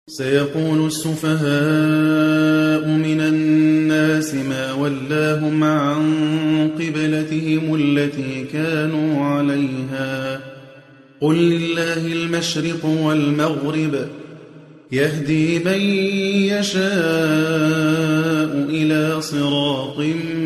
سيقول السفهاء من الناس ما ولاهم عن قبلتهم التي كانوا عليها قل لله المشرق والمغرب يهدي من يشاء إلى صراط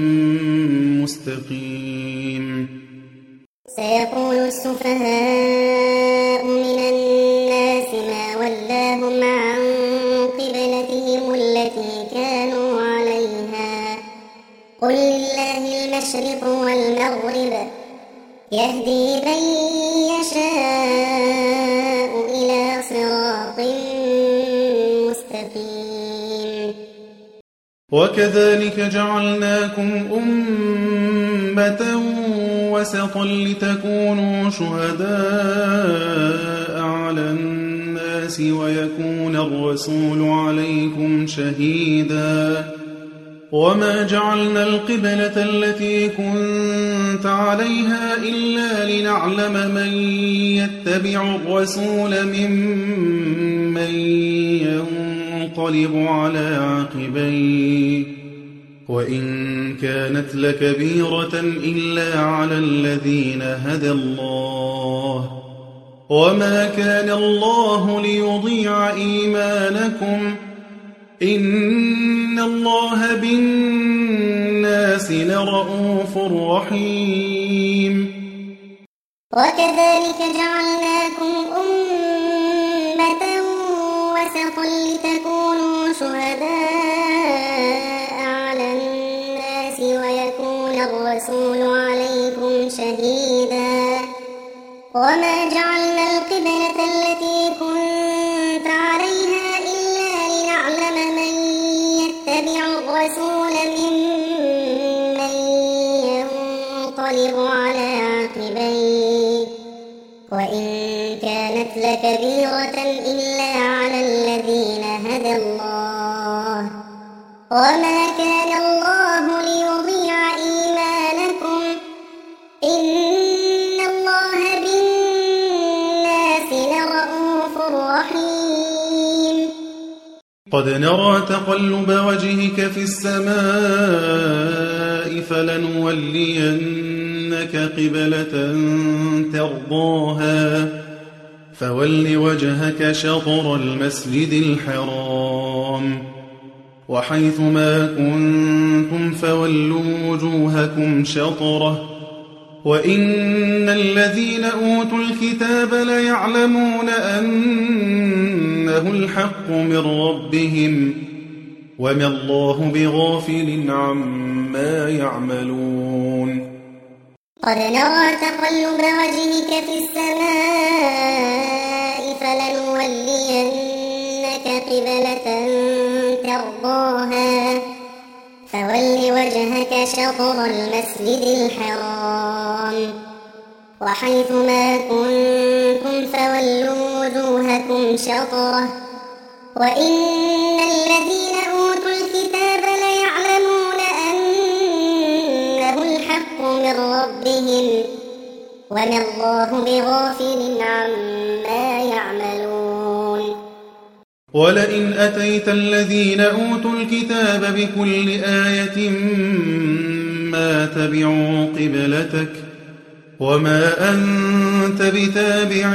مستقيم. سيقول السفهاء من الناس ما ولاهم عن قبلتهم التي كانوا عليها قل لله المشرق والمغرب يهدي من يشاء إلى صراط مستقيم. وكذلك جعلناكم أمة وسطا لتكونوا شهداء على الناس ويكون الرسول عليكم شهيدا وما جعلنا القبلة التي كنت عليها إلا لنعلم من يتبع الرسول ممن ينقلب على عقبيه وإن كانت لكبيرة إلا على الذين هدى الله وما كان الله ليضيع إيمانكم إن الله بالناس لرءوف رحيم. وكذلك جعلناكم أمة وسطا لتكونوا شهداء على الناس ويكون الرسول عليكم شهيدا وما جعلنا القبلة التي كنت عليها إلا لنعلم من يتبع الرسول ممن ينقلب على عقبيه وإن كانت لكبيرة إلا على الذين هدى الله وما كان الله ليضيع إيمانكم إن الله بالناس لرءوف رحيم. قد نرى تقلب وجهك في السماء فلنولينك قبلة ترضاها فول وجهك شطر المسجد الحرام وحيث ما كنتم فولوا وجوهكم شطره وإن الذين أوتوا الكتاب ليعلمون أنه الحق من ربهم وما الله بغافل عما يعملون. قد نرى تقلب وجهك في السماء فلنولينك قبلة ترضاها فول وجهك شطر المسجد الحرام وحيث ما كنتم فولوا وجوهكم شطره وإن الذين أوتوا الكتاب ليعلمون أنه الحق من ربهم وما الله بغافل عما يعملون. ولئن أتيت الذين أوتوا الكتاب بكل آية ما تبعوا قبلتك وما أنت بتابع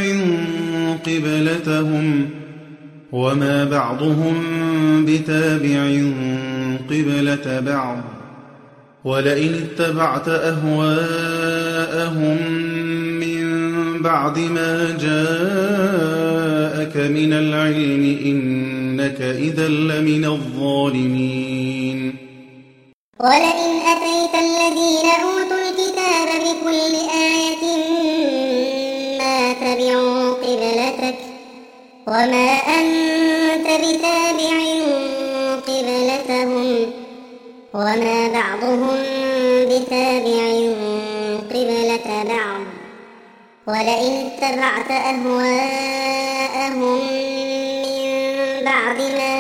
قبلتهم وما بعضهم بتابع قبلة بعض ولئن اتبعت أهواءهم من بعد ما جاءك من العلم إنك إذا لمن الظالمين. ولئن أتيت الذين أوتوا الكتاب بكل آية ما تبعوا قبلتك وما أنت بتابع قبلتهم وما بعضهم بتابع قبلة بعض ولئن اتبعت أهواءهم من بعد ما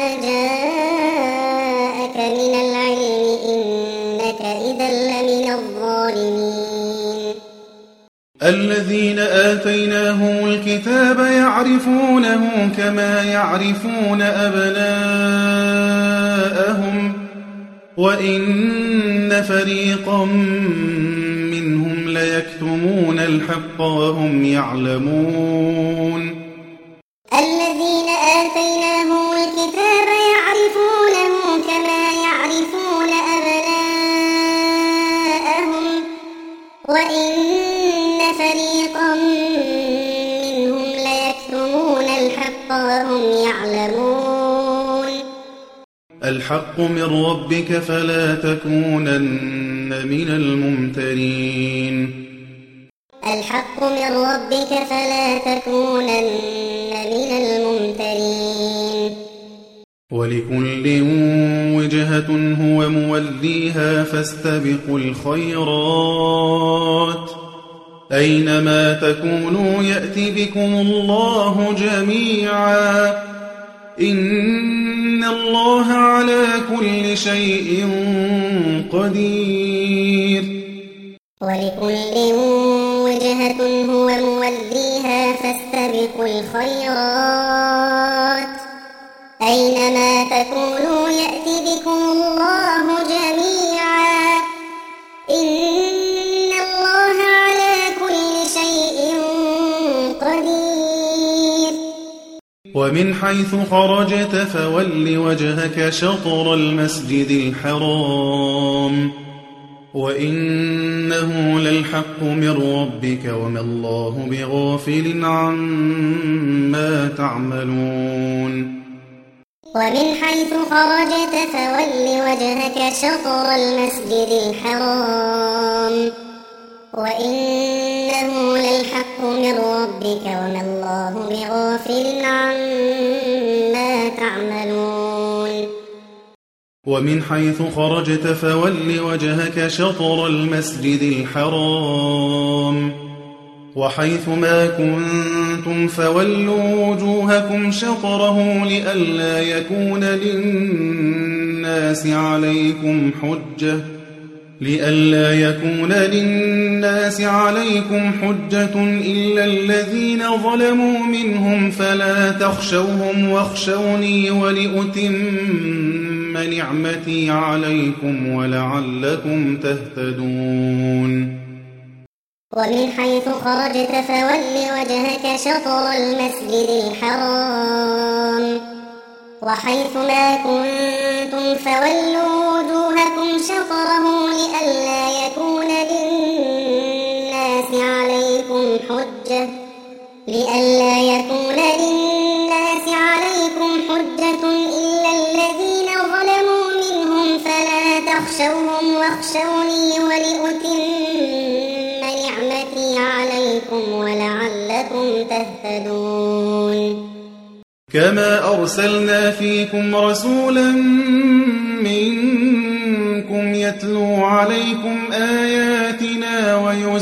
جاءك من العلم إنك إذا لمن الظالمين. الذين آتيناهم الكتاب يعرفونه كما يعرفون أبناءهم وإن فريقا منهم ليكتمون الحق وهم يعلمون الذين آتيناهم الكتاب يعرفونه كما يعرفون أبناءهم وإن فريقا منهم ليكتمون الحق وهم يعلمون الحق من ربك فلا تكونن من الممترين الحق من ربك فلا تكونن من الممترين ولكل وجهة هو موليها فاستبقوا الخيرات أينما تكونوا يأتي بكم الله جميعا إن الله على كل شيء قدير ولكل وجهة هو موليها فاستبقوا الخيرات أينما تكونوا يأتي بكم الله جميعا إن الله على كل شيء قدير ومن حيث خرجت فول وجهك شطر المسجد الحرام وإنه للحق من ربك وما الله بغافل عما تعملون ومن حيث خرجت فول وجهك شطر المسجد الحرام وإنه للحق من ربك وما الله بغافل عما تعملون ومن حيث خرجت فول وجهك شطر المسجد الحرام وحيث ما كنتم فولوا وجوهكم شطره لئلا يكون للناس عليكم حجة إلا الذين ظلموا منهم فلا تخشوهم واخشوني ولأتم نعمتي عليكم ولعلكم تهتدون ومن حيث خرجت فول وجهك شطر المسجد الحرام وحيث ما كنتم فولوا وجوهكم شطره لئلا يكون للناس عليكم حجة إلا الذين ظلموا منهم فلا تخشوهم واخشوني ولأتم نعمتي عليكم ولعلكم تهتدون كما أرسلنا فيكم رسولا منكم يتلو عليكم آياتنا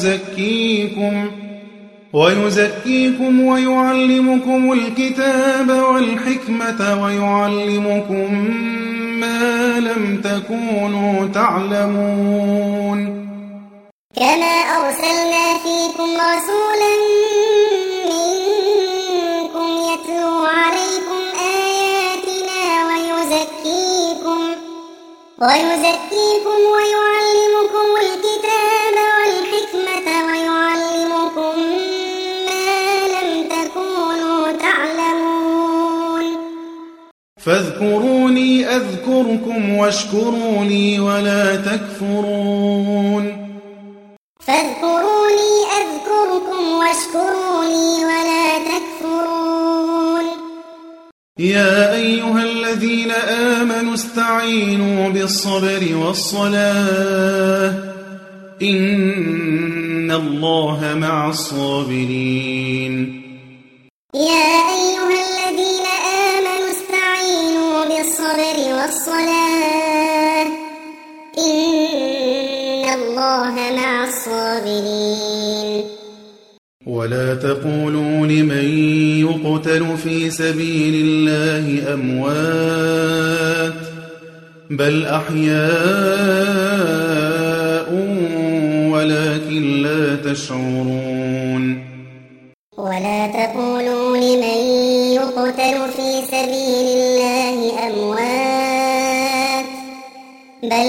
ويزكيكم ويعلمكم الكتاب والحكمة ويعلمكم ما لم تكونوا تعلمون كما أرسلنا فيكم رسولا منكم يتلو عليكم آياتنا ويزكيكم ويعلمكم الكتاب والحكمة ويعلمكم ما لم تكونوا تعلمون فاذكروني أذكركم واشكروا لي ولا تكفرون فاذكروني أذكركم واشكروا لي ولا تكفرون يا أيها الذين آمنوا استعينوا بالصبر والصلاة إن الله مع الصابرين يا أيها الذين آمنوا استعينوا بالصبر والصلاة إن الله مع الصابرين ولا تقولوا لمن يقتل في سبيل الله أموات بل أحياء ولكن لا تشعرون ولا تقولوا لمن يقتل في سبيل الله أموات بل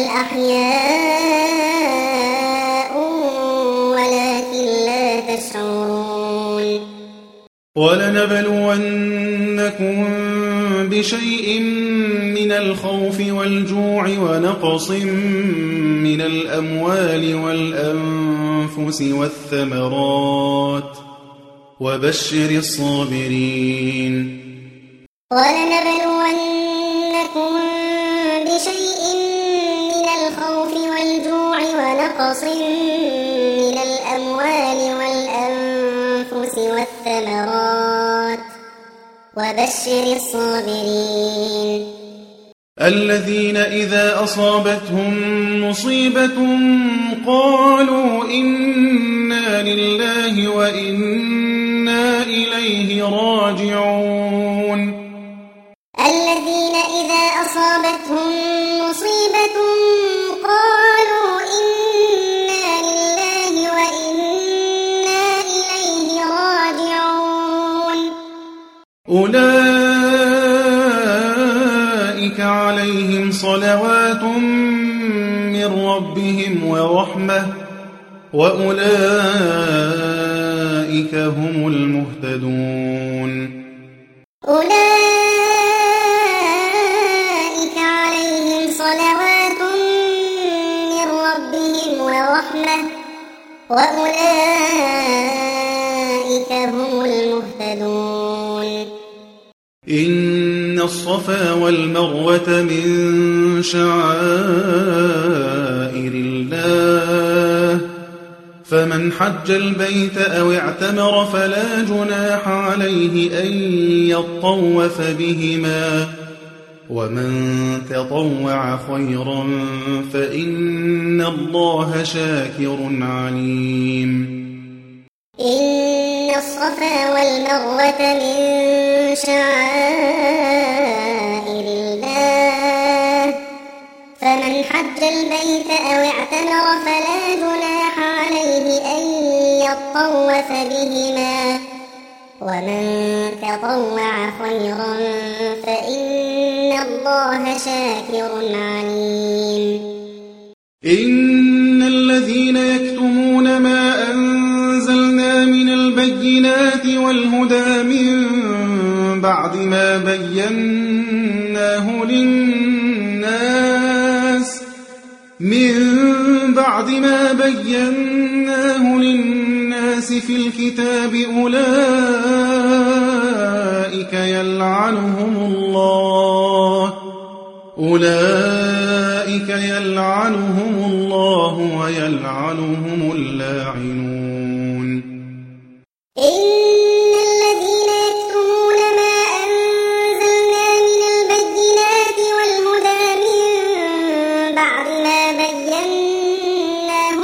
أحياء ولكن لا تشعرون ولنبلونكم بشيء من الخوف والجوع ونقص من الأموال والأنفس والثمرات وبشر الصابرين ولنبلونكم بشيء من الخوف والجوع ونقص من الأموال والأنفس والثمرات وبشر الصابرين الذين إذا أصابتهم مصيبة قالوا إنا لله وإنا إليه راجعون الذين إذا أصابتهم مصيبة قالوا إنا لله وإنا إليه راجعون أولئك عليهم صلوات من ربهم ورحمة وأولئك هم المهتدون أولئك عليهم صلوات من ربهم ورحمة وأولئك هم المهتدون إن الصفا والمروة من شعائر الله فمن حج البيت أو اعتمر فلا جناح عليه أن يطوف بهما ومن تطوع خيرا فإن الله شاكر عليم إن الصفا والمروة من شعائر الله فمن حج البيت أو اعتمر فلا جناح عليه أن يطوف بهما ومن تطوع خيرا فإن الله شاكر عليم إن الذين يكتمون ما أنزلنا من البينات والهدى من بعد ما بيناه للناس في الكتاب أولئك يلعنهم الله ويلعنهم اللاعنون إن الذين يكتمون ما أنزلنا من البينات والهدى من بعد ما بيناه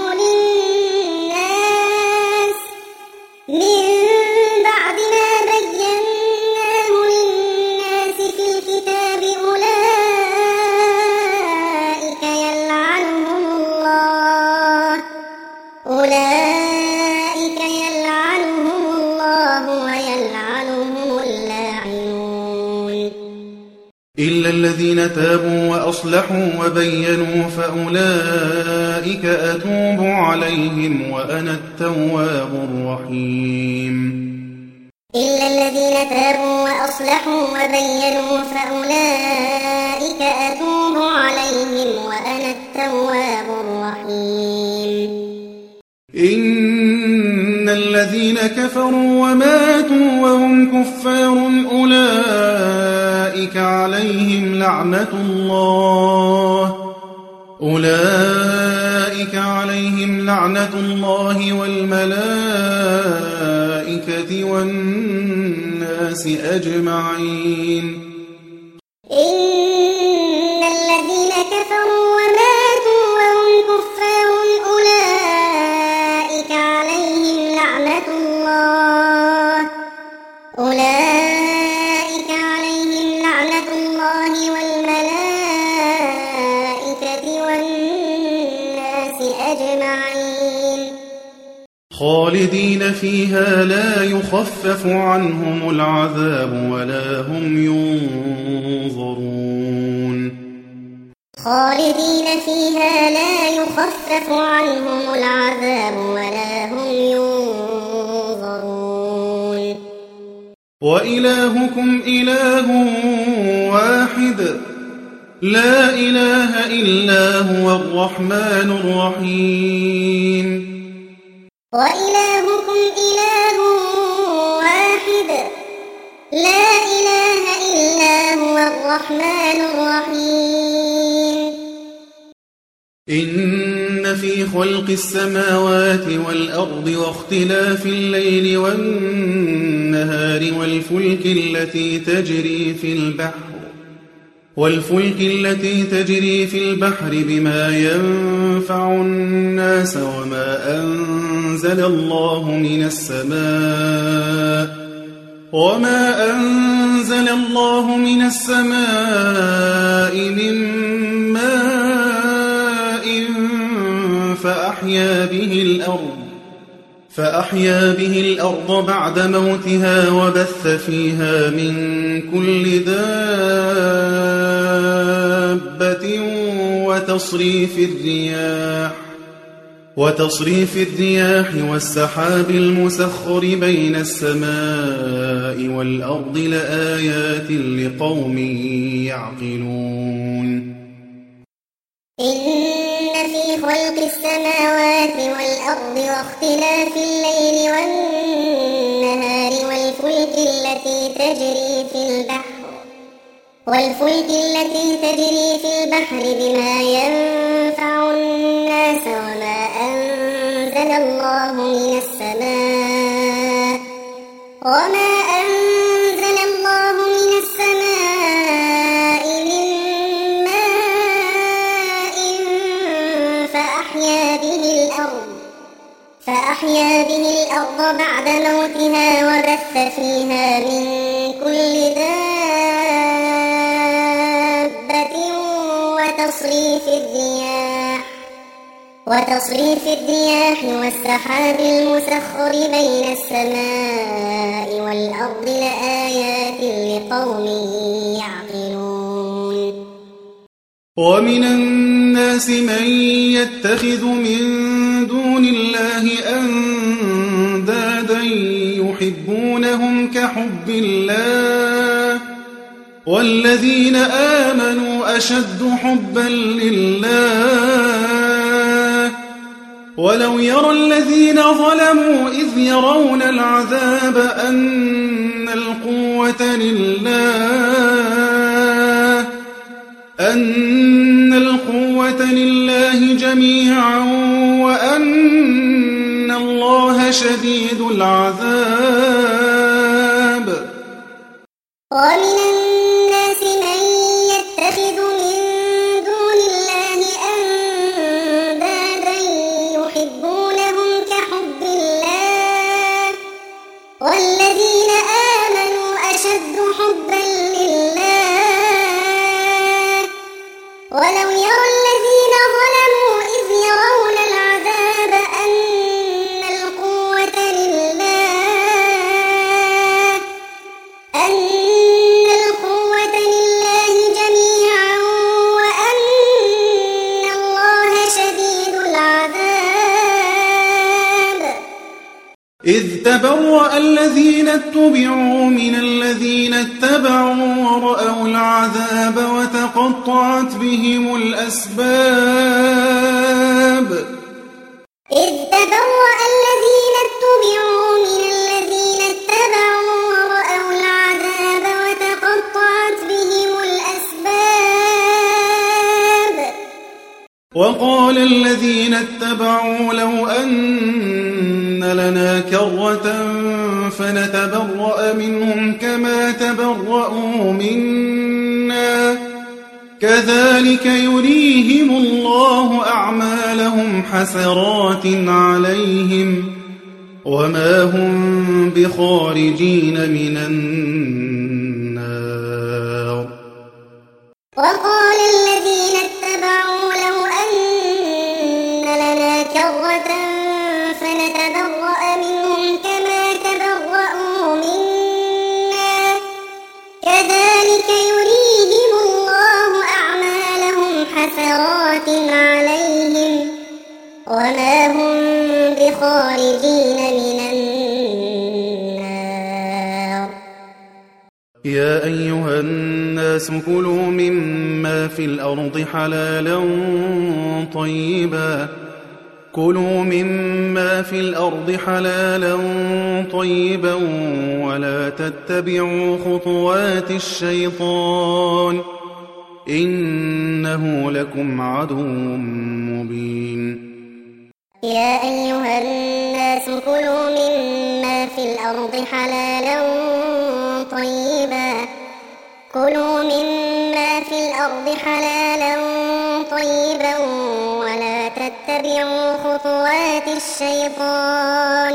للناس في الكتاب أولئك يلعنهم الله ويلعنهم اللاعنون إلا الذين تابوا وأصلحوا وبينوا فأولئك أتوب عليهم وأنا التواب الرحيم إلا الذين تابوا وأصلحوا وبينوا فأولئك أتوب عليهم وأنا التواب الرحيم إن الذين كفروا وماتوا وهم كفار أولئك عليهم لعنة الله والملائكة والناس أجمعين إن الذين كفروا وماتوا وهم كفار أولئك عليهم لعنة الله والملائكة والناس أجمعين خالدين فيها لا يخفف عنهم العذاب ولا هم ينظرون خالدين فيها لا يخفف عنهم العذاب ولا هم ينظرون وإلهكم إله واحد لا إله إلا هو الرحمن الرحيم وإلهكم إله واحد لا إله إلا هو الرحمن الرحيم إن في خلق السماوات والأرض واختلاف الليل والنهار والفلك التي تجري في البحر بما ينفع الناس وما أنزل الله من السماء من ماء فأحيا به الأرض بعد موتها وبث فيها من كل دابة وتصريف الرياح والسحاب المسخر بين السماء والأرض لآيات لقوم يعقلون إن في خلق السماوات والأرض واختلاف الليل والنهار والفلك التي تجري في البحر بما ينفع الناس وما أنزل الله من السماء من ماء فأحيا به الأرض بعد موتها وبث فيها من كل دابة وتصريف الرياح والسحاب المسخر بين السماء والأرض لآيات لقوم يعقلون ومن الناس من يتخذ من دون الله أندادا يحبونهم كحب الله والذين آمنوا أشد حبا لله ولو يرى الذين ظلموا إذ يرون العذاب أن القوة لله جميعا وأن الله شديد العذاب ومن الناس من يتخذ من دون الله أندادا يحبونهم كحب الله والذين آمنوا أشد حبا لله ولو يرى الذين ظلموا إذ يرون العذاب أن القوة لله جميعا وأن الله شديد العذاب إذ تبرأ الذين اتبعوا من الذين اتبعوا ورأوا العذاب وتقطعت بهم الأسباب إذ تبرأ الذين اتبعوا من الذين اتبعوا ورأوا العذاب وتقطعت بهم الأسباب وقال الذين اتبعوا لو أن لنا كرة فنتبرأ منهم كما تبرأوا منا كذلك يريهم الله أعمالهم حسرات عليهم وما هم بخارجين من النار وقال الذين اتبعوا لو أن لنا كرة فنتبرأ وما هم بخارجين من النار. يا أيها الناس كلوا مما في الأرض حلالا طيبا ولا تتبعوا خطوات الشيطان إنه لكم عدو مبين. يا أيها الناس كلوا مما في الأرض حلالا طيبا ولا تتبعوا خطوات الشيطان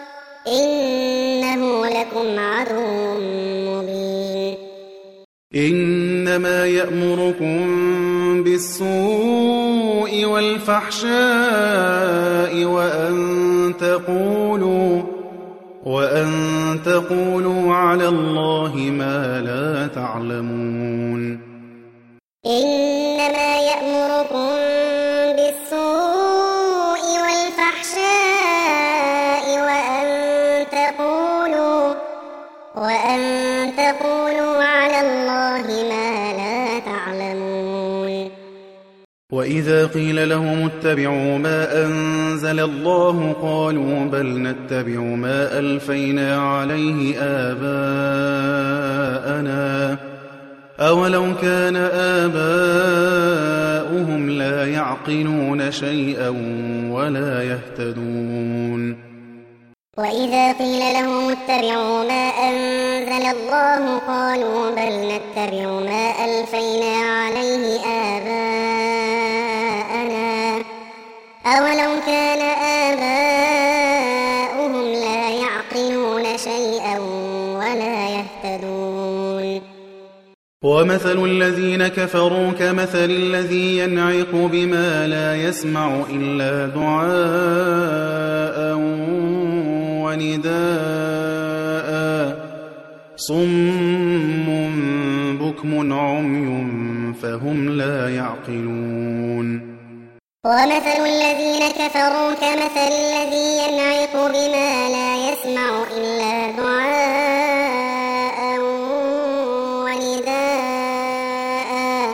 إنه لكم عدو مبين. إنما يأمركم بالسوء والفحشاء وأن تقولوا على الله ما لا تعلمون. إنما يأمركم بالسوء والفحشاء وأن تقولوا على الله ما لا تعلمون. وإذا قيل لهم اتبعوا ما أنزل الله قالوا بل نتبع ما ألفينا عليه آباءنا أولو كان آباؤهم لا يعقلون شيئا ولا يهتدون. وإذا قيل لهم اتبعوا ما أنزل الله قالوا بل نتبع ما ألفينا عليه آباءنا أولو كان آباؤهم لا يعقلون شيئا ولا يهتدون. ومثل الذين كفروا كمثل الذي ينعق بما لا يسمع إلا دعاء ونداء صم بكم عمي فهم لا يعقلون. ومثل الذين كفروا كمثل الذي ينعق بما لا يسمع إلا دعاء ونداء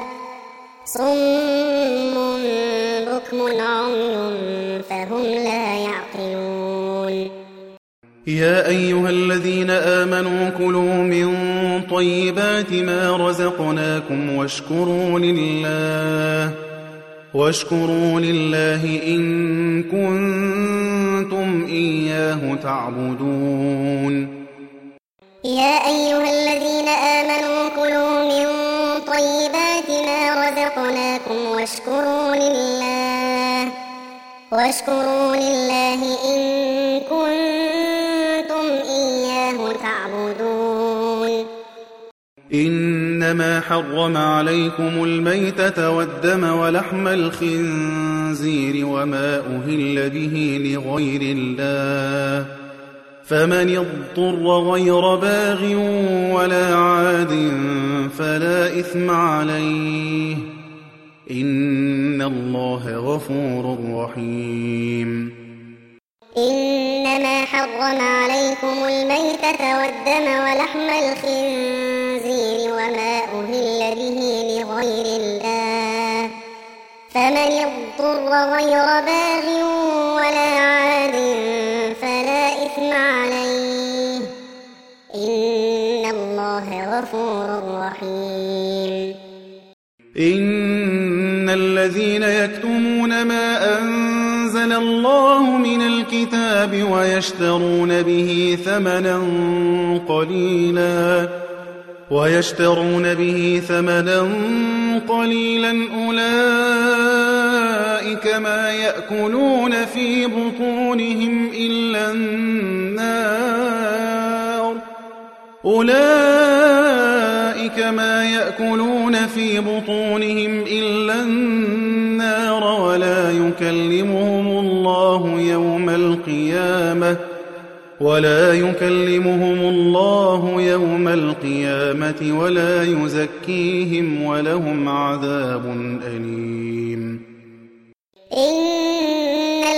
صم بكم عمي فهم لا يعقلون. يا أيها الذين آمنوا كلوا من طيبات ما رزقناكم واشكروا لله إن كنتم إياه تعبدون. يا أيها الذين آمنوا كلوا من طيبات ما رزقناكم واشكروا لله إن كنتم إياه تعبدون. إنما حرم عليكم الميتة والدم ولحم الخنزير وما أهل به لغير الله فمن اضطر غير باغ ولا عاد فلا إثم عليه إن الله غفور رحيم. إنما حرم عليكم الميتة والدم ولحم الخنزير وما أهل به لغير الله فمن اضطر غير باغ ولا عاد فلا إثم عليه إن الله غفور رحيم. إن الذين يكتمون ما أنزل الله من الكتاب ويشترون به ثمنا قليلا أولئك ما يأكلون في بطونهم إلا النار ولا يكلمهم الله يوم القيامة ولا يزكيهم ولهم عذاب أليم. إن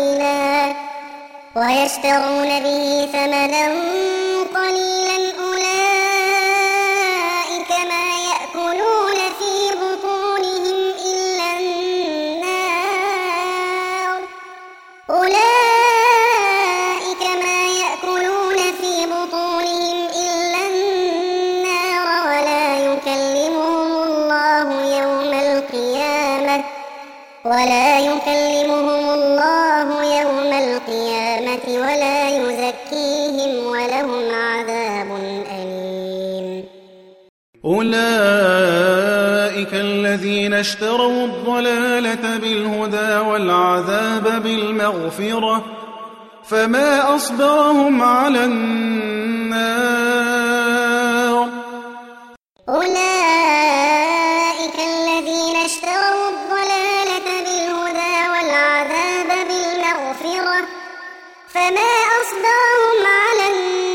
قليلا ويشترون به ثمنا قليلا أولئك ما يأكلون في بطونهم إلا النار ولا يكلمهم الله يوم القيامة ولا يزكيهم ولهم عذاب أليم. أولئك الذين اشتروا الضلالة بالهدى والعذاب بالمغفرة فما أصبرهم على النار. أولئك الذين اشتروا الضلالة بالهدى والعذاب بالمغفرة فما أصبرهم على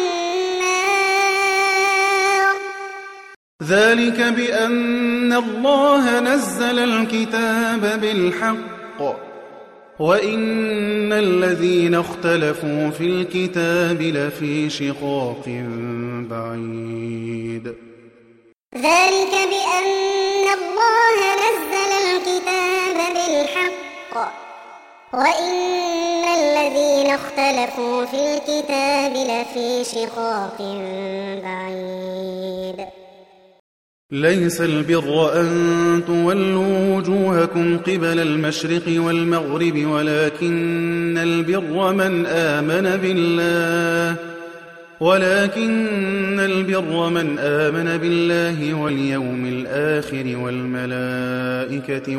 النار. ذلك بأن الله نزل الكتاب بالحق وإن الذين اختلفوا في الكتاب لفي شقاق بعيد. ذلك بأن الله نزل الكتاب بالحق وإن الذين اختلفوا في الكتاب لفي شقاق بعيد. ليس البر أن تولوا وجوهكم قبل المشرق والمغرب ولكن البر من آمن بالله واليوم الآخر والملائكة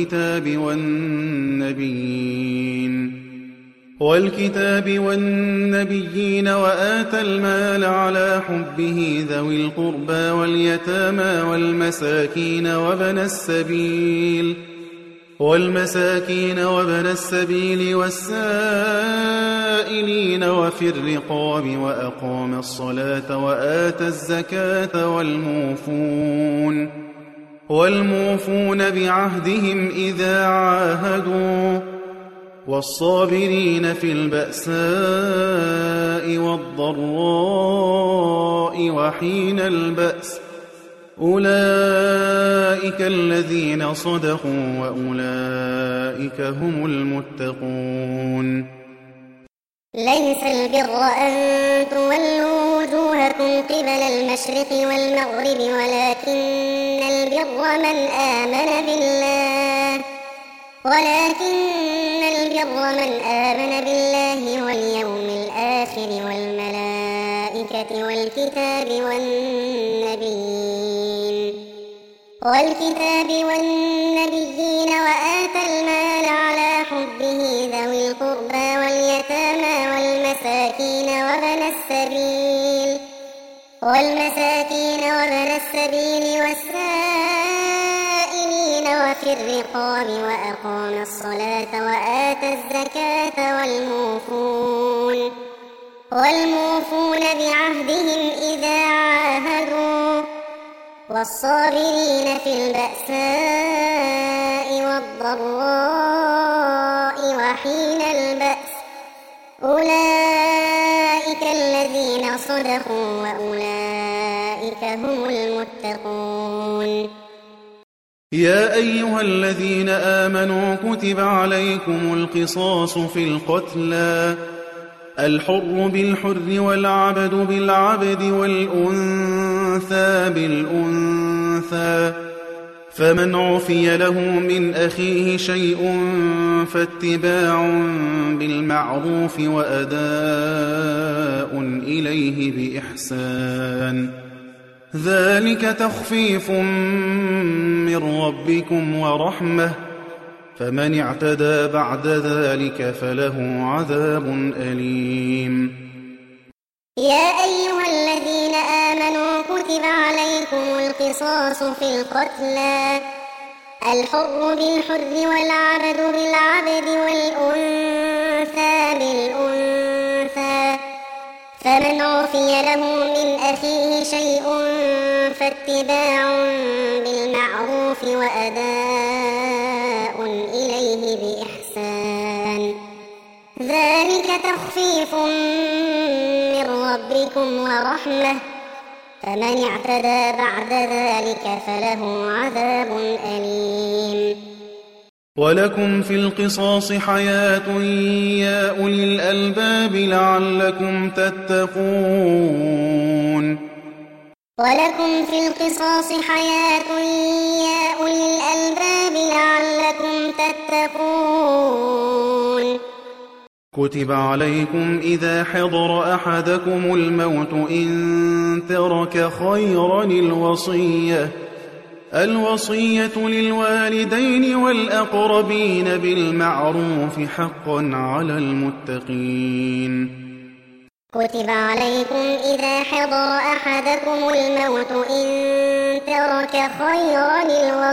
والكتاب والنبيين وآتى المال على حبه ذوي القربى واليتامى والمساكين وابن السبيل والسائلين وفي الرقاب وأقام الصلاة وآتى الزكاة والموفون بعهدهم إذا عاهدوا والصابرين في البأساء والضراء وحين البأس أولئك الذين صدقوا وأولئك هم المتقون. ليس البر أن تولوا وجوهكم قبل المشرق والمغرب ولكن البر من آمن بالله واليوم الآخر والملائكة والنبيين وآتى المال على حبه ذوي القربى واليتامى والمساكين وابن السبيل والسائلين وفي الرقاب وأقام الصلاة وآتى الزكاة والموفون بعهدهم إذا عاهدوا والصابرين في البأساء والضراء وحين البأس أولئك الذين صدقوا وأولئك هم المتقون. يا أيها الذين آمنوا كتب عليكم القصاص في القتلى الحر بالحر والعبد بالعبد والأنثى بالأنثى فمن عفي له من أخيه شيء فاتباع بالمعروف وأداء إليه بإحسان ذلك تخفيف من ربكم ورحمة فمن اعتدى بعد ذلك فله عذاب أليم. يا أيها الذين آمنوا كتب عليكم القصاص في القتلى الحر بالحر والعبد بالعبد والأنثى بالأنثى فمن عفي له من أخيه شيء فاتباع بالمعروف وأداء إليه بإحسان ذلك تخفيف من ربكم ورحمة فمن اعتدى بعد ذلك فله عذاب أليم ولكم في القصاص حياة يا أولي الألباب لعلكم تتقون ولكم في القصاص حياة يا أولي الألباب لعلكم تتقون كتب عليكم إذا حضر أحدكم الموت إن ترك خيرا الوصية للوالدين والأقربين بالمعروف حقا على المتقين كتب عليكم إذا حضر أحدكم الموت إن ترك خيرا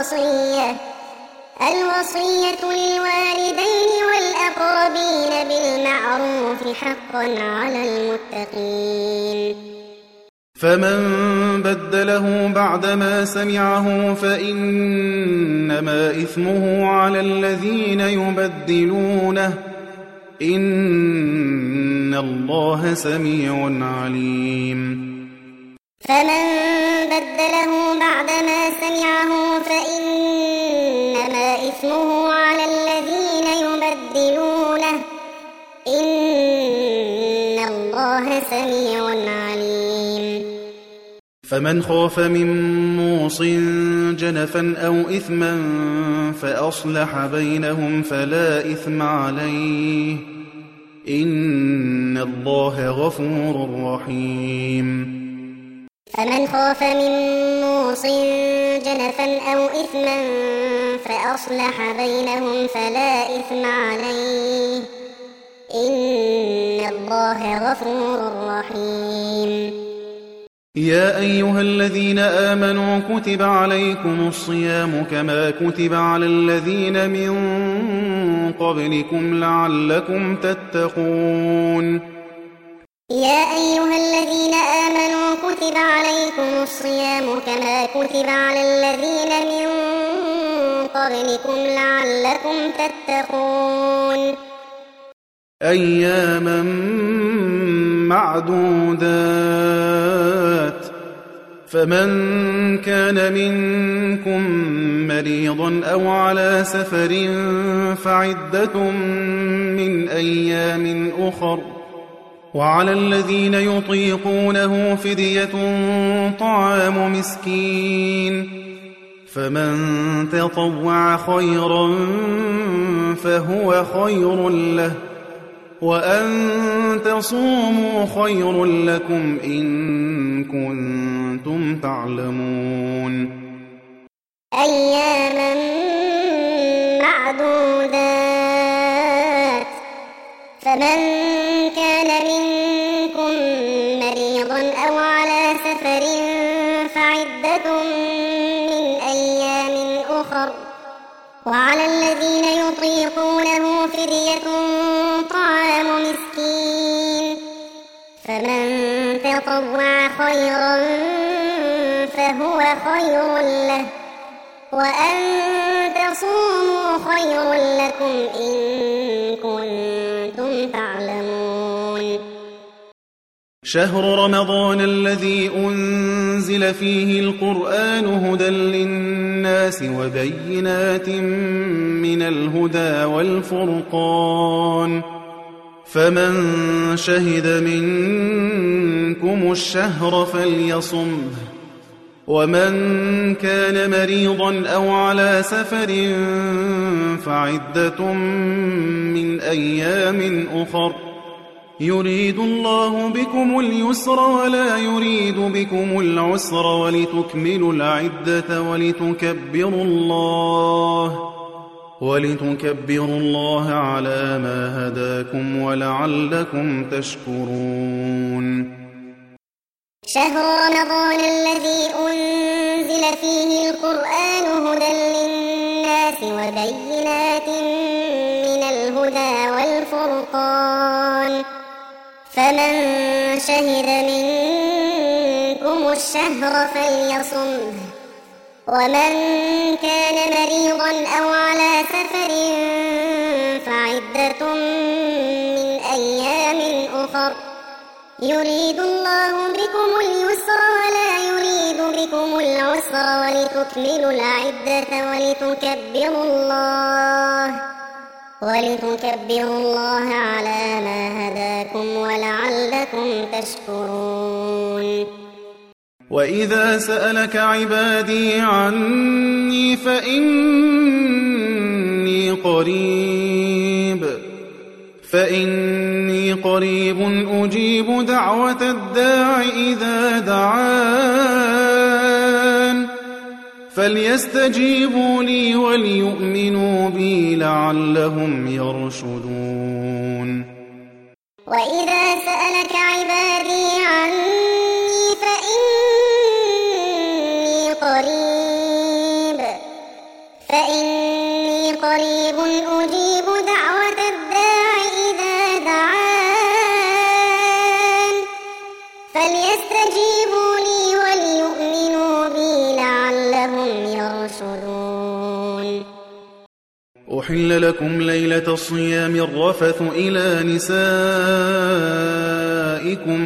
الوصية للوالدين والأقربين بالمعروف حقا على المتقين فمن بدله بعدما سمعه فإنما إثمه على الذين يبدلونه إن الله سميع عليم فمن بدله بعدما سمعه فإنما إثمه على الذين يبدلونه إن الله سميع عليم فمن خاف من موص جنفا أو إثما فأصلح بينهم فلا إثم عليه إن الله غفور رحيم فمن خاف من موص جنفا أو إثما فأصلح بينهم فلا إثم عليه إن الله غفور رحيم يا أيها الذين آمنوا كتب عليكم الصيام كما كتب على الذين من قبلكم لعلكم تتقون يا أيها الذين آمنوا كتب عليكم الصيام كما كتب على الذين من قبلكم لعلكم تتقون أياما معدودات فمن كان منكم مريضا أو على سفر فعدة من أيام أخر وعلى الذين يطيقونه فدية طعام مسكين فمن تطوع خيرا فهو خير له وأن تصوموا خير لكم إن كنتم تعلمون أياما معدودات فمن كان منكم مريضا أو على سفر فعدة من أيام أخر وعلى الذين يطيقونه فدية طعام مسكين فمن تطوع خيرا فهو خير له وأن تصوموا خير لكم إن كنتم تعلمون شهر رمضان الذي أنزل فيه القرآن هدى للناس وبينات من الهدى والفرقان فمن شهد منكم الشهر فليصمه ومن كان مريضا أو على سفر فعدة من أيام أخر يريد الله بكم اليسر ولا يريد بكم العسر ولتكملوا العدة ولتكبروا الله على ما هداكم ولعلكم تشكرون شهر رمضان الذي أنزل فيه القرآن هدى للناس وبينات من الهدى والفرقان فمن شهد منكم الشهر فليصمه ومن كان مريضا أو على سفر فعدة من الأخر يريد الله بكم اليسر ولا يريد بكم العسر ولتكملوا العدة ولتكبروا الله على ما هداكم ولعلكم تشكرون. وإذا سألك عبادي عني فإني قريب أجيب دعوة الداع إذا دعان فليستجيبوا لي وليؤمنوا بي لعلهم يرشدون. وإذا سألك عبادي عني فإني قريب أجيب دعوة الداع إذا دعان فليستجيبوا لي وليؤمنوا بي لعلهم يرشدون. أحل لكم ليلة الصيام الرفث إلى نسائكم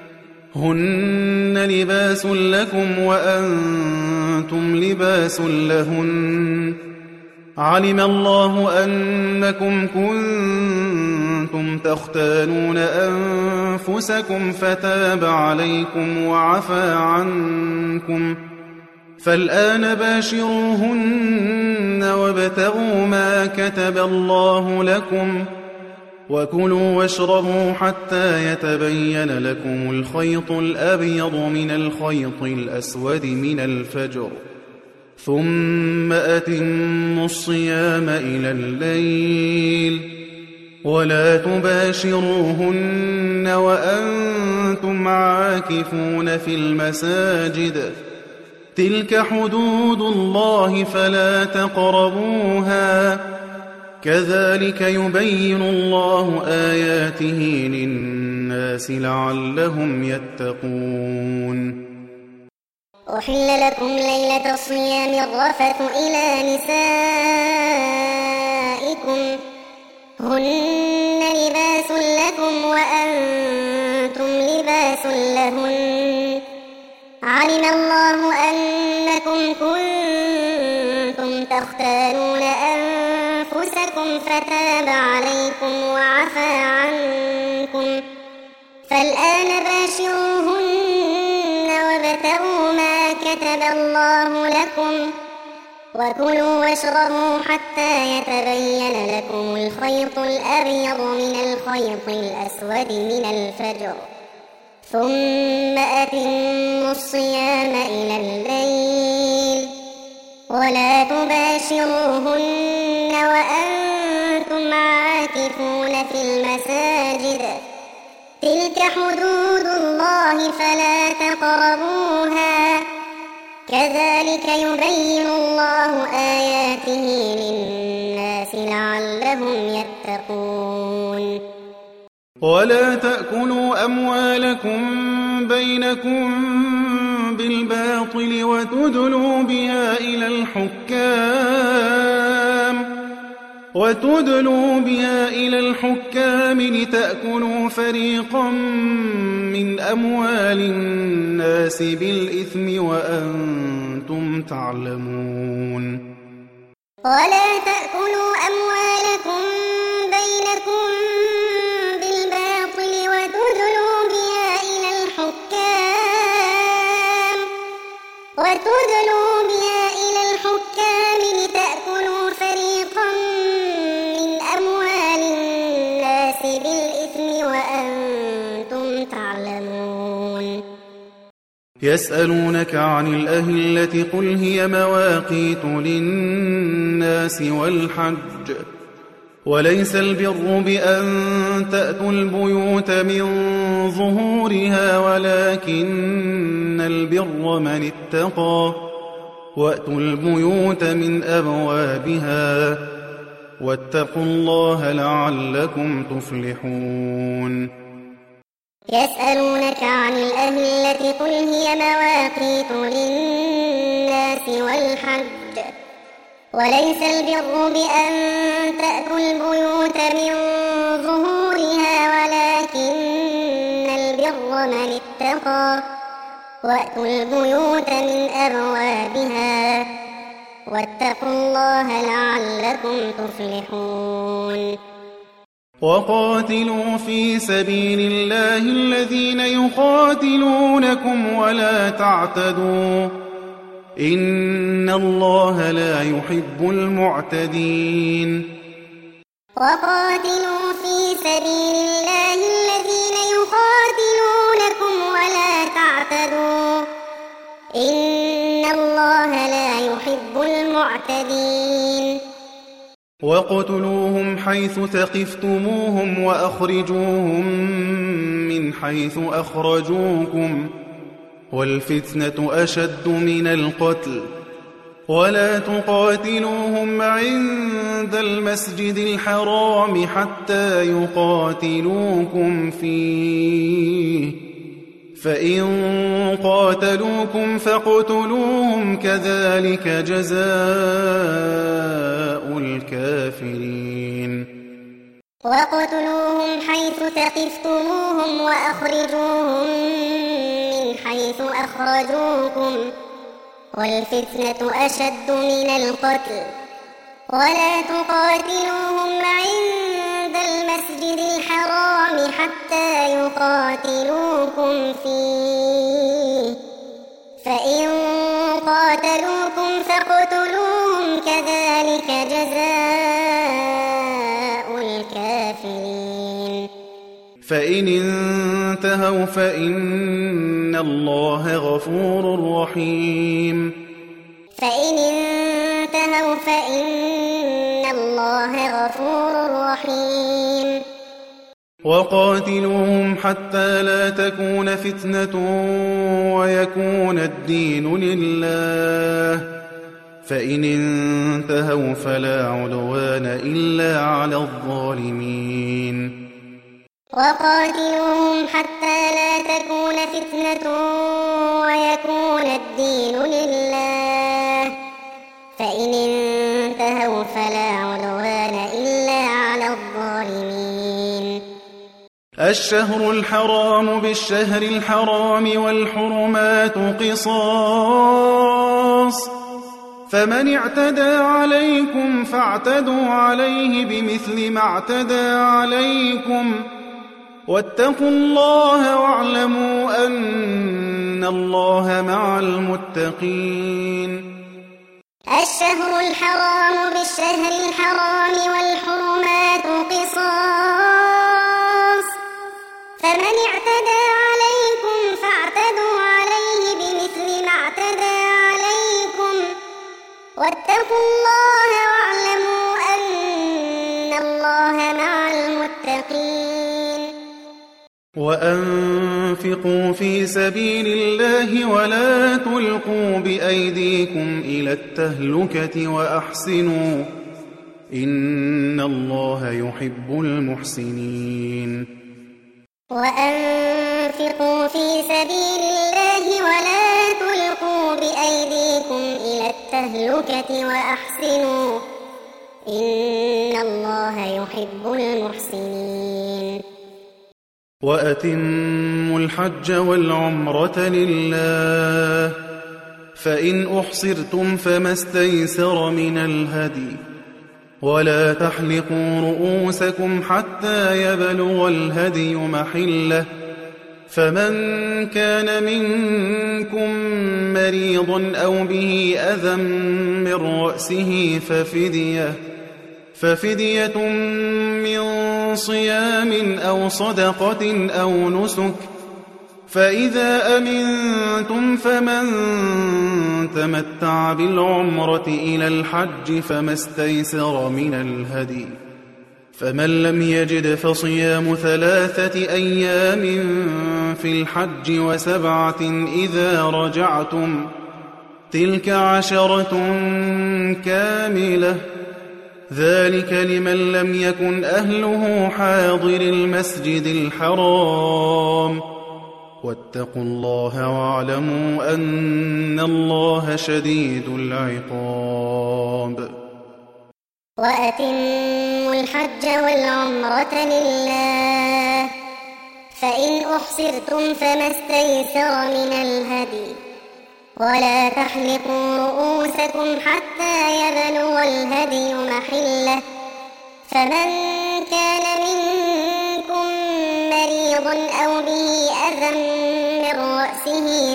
هن لباس لكم وأنتم لباس لهن علم الله أنكم كنتم تختانون أنفسكم فتاب عليكم وعفى عنكم فالآن باشروهن وابتغوا ما كتب الله لكم وكلوا واشربوا حتى يتبين لكم الخيط الأبيض من الخيط الأسود من الفجر ثم أتموا الصيام إلى الليل ولا تباشروهن وأنتم عاكفون في المساجد تلك حدود الله فلا تقربوها كذلك يبين الله آياته للناس لعلهم يتقون. أحل لكم ليلة الصيام الرفث إلى نسائكم هن لباس لكم وأنتم لباس لهن علم الله أنكم كنتم تختانون أنفسكم فتاب عليكم وعفى عنكم فالآن باشروهن وابتغوا ما كتب الله لكم وكلوا واشربوا حتى يتبين لكم الخيط الأبيض من الخيط الأسود من الفجر ثم أتموا الصيام إلى الليل ولا تباشروهن وأنتم عاكفون في المساجد تلك حدود الله فلا تقربوها كذلك يبين الله آياته للناس لعلهم يتقون. ولا تأكلوا أموالكم بينكم بالباطل وتدلوا بها إلى الحكام لتأكلوا فريقا من أموال الناس بالإثم وأنتم تعلمون. ولا تأكلوا أموالكم بينكم بالباطل وتدلوا بها إلى الحكام لتأكلوا فريقا من أموال الناس بالإثم وأنتم تعلمون. يسألونك عن الأهلة قل هي مواقيت للناس والحج وليس البر بأن تأتوا البيوت من ظهورها ولكن البر من اتقى وأتوا البيوت من أبوابها واتقوا الله لعلكم تفلحون. يسألونك عن الأهلة قل هي مواقيت للناس والحج وليس البر بأن تأتوا البيوت من ظهورها ولكن البر من اتقى وأتوا البيوت من أبوابها واتقوا الله لعلكم تفلحون وقاتلوا في سبيل الله الذين يقاتلونكم ولا تعتدوا إن الله لا يحب المعتدين وقاتلوا في سبيل الله الذين يقاتلونكم ولا تعتدوا إن الله لا يحب المعتدين واقتلوهم حيث ثقفتموهم وأخرجوهم من حيث أخرجوكم والفتنة أشد من القتل ولا تقاتلوهم عند المسجد الحرام حتى يقاتلوكم فيه فإن قاتلوكم فاقتلوهم كذلك جزاء الكافرين واقتلوهم حيث ثقفتموهم وأخرجوهم من حيث أخرجوكم والفتنة أشد من القتل ولا تقاتلوهم عند المسجد الحرام حتى يقاتلوكم فيه فإن قاتلوكم فاقتلوهم كذلك جزاء الكافرين فإن انتهوا فإن الله غفور رحيم فإن انتهوا فإن الله غفور رحيم وقاتلوهم حتى لا تكون فتنة ويكون الدين لله فإن انتهوا فلا عدوان إلا على الظالمين وقاتلوهم حتى لا تكون فتنة ويكون الدين لله فإن انتهوا فلا عدوان إلا على الظالمين الشهر الحرام بالشهر الحرام والحرمات قصاص فمن اعتدى عليكم فاعتدوا عليه بمثل ما اعتدى عليكم واتقوا الله واعلموا أن الله مع المتقين الشهر الحرام بالشهر الحرام والحرمات قصاص فمن اعتدى عليكم فاعتدوا عليه بمثل ما اعتدى عليكم واتقوا الله واعلموا أن الله مع المتقين وأنفقوا في سبيل الله ولا تلقوا بأيديكم إلى التهلكة وأحسنوا إن الله يحب المحسنين وأنفقوا في سبيل الله ولا تلقوا بأيديكم إلى التهلكة وأحسنوا إن الله يحب المحسنين وأتموا الحج والعمرة لله فإن أحصرتم فما استيسر من الهدي ولا تحلقوا رؤوسكم حتى يبلغ الهدي محله فمن كان منكم مريضا أو به أذى من رأسه ففدية من صيام أو صدقة أو نسك فإذا أمنتم فمن تمتع بالعمرة إلى الحج فما استيسر من الهدي فمن لم يجد فصيام 3 أيام في الحج و7 إذا رجعتم تلك 10 كاملة ذلك لمن لم يكن أهله حاضر المسجد الحرام واتقوا الله واعلموا أن الله شديد العقاب وأتموا الحج والعمرة لله فإن أحصرتم فما استيسر من الهدي ولا تحلقوا رؤوسكم حتى يبلغ الهدي محله فمن كان منكم مريضا أو به أذى من رأسه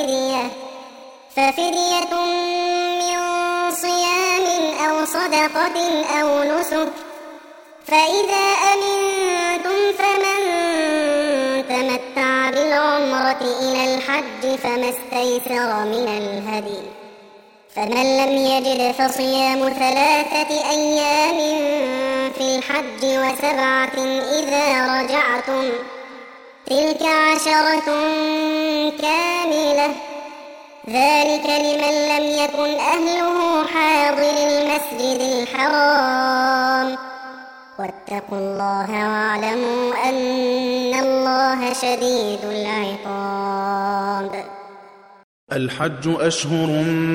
ففدية من صيام أو صدقة أو نسك فإذا أمنتم فمن تمتع بالعمرة إلى الحج فما استيسر من الهدي فمن لم يجد فصيام 3 أيام في الحج و7 إذا رجعتم تلك 10 كاملة ذلك لمن لم يكن أهله حاضر المسجد الحرام واتقوا الله واعلموا أن الله شديد العقاب. الحج أشهر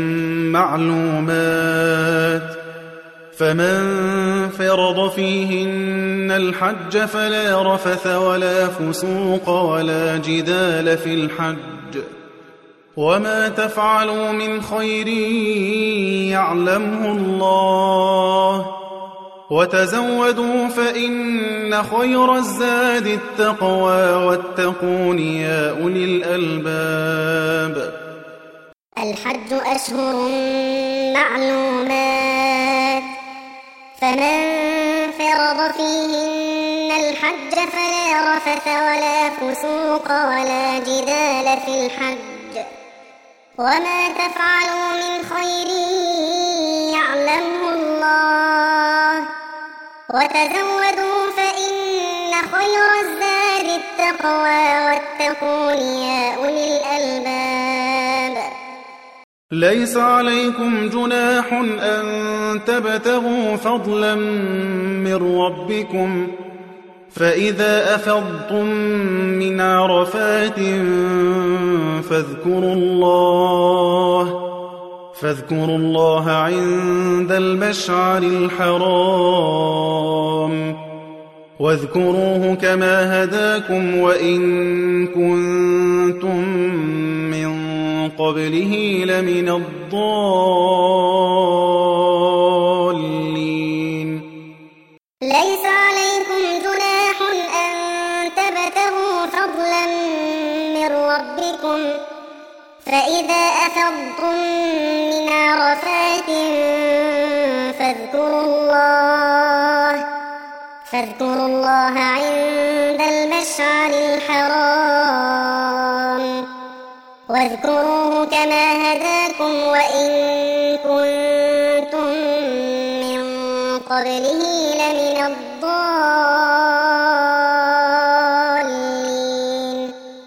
معلومات فمن فرض فيهن الحج فلا رفث ولا فسوق ولا جدال في الحج وما تفعلوا من خير يعلمه الله وتزودوا فإن خير الزاد التقوى واتقون يا أولي الألباب. الحج أشهر معلومات فمن فرض فيهن الحج فلا رفث ولا فسوق ولا جدال في الحج وما تفعلوا من خير يعلمه الله وتزودوا فإن خير الزاد التقوى واتقون يا أولي الألباب. ليس عليكم جناح أن تبتغوا فضلا من ربكم فإذا أفضتم من عرفات فاذكروا الله عند المشعر الحرام واذكروه كما هداكم وإن كنتم من قبله لمن الضالين. ليس عليكم جناح أن تبتغوا فضلا من ربكم فإذا أفضتم من عرفات فاذكروا الله عند المشعر الحرام واذكروه كما هداكم وإن كنتم من قبله لمن الضالين.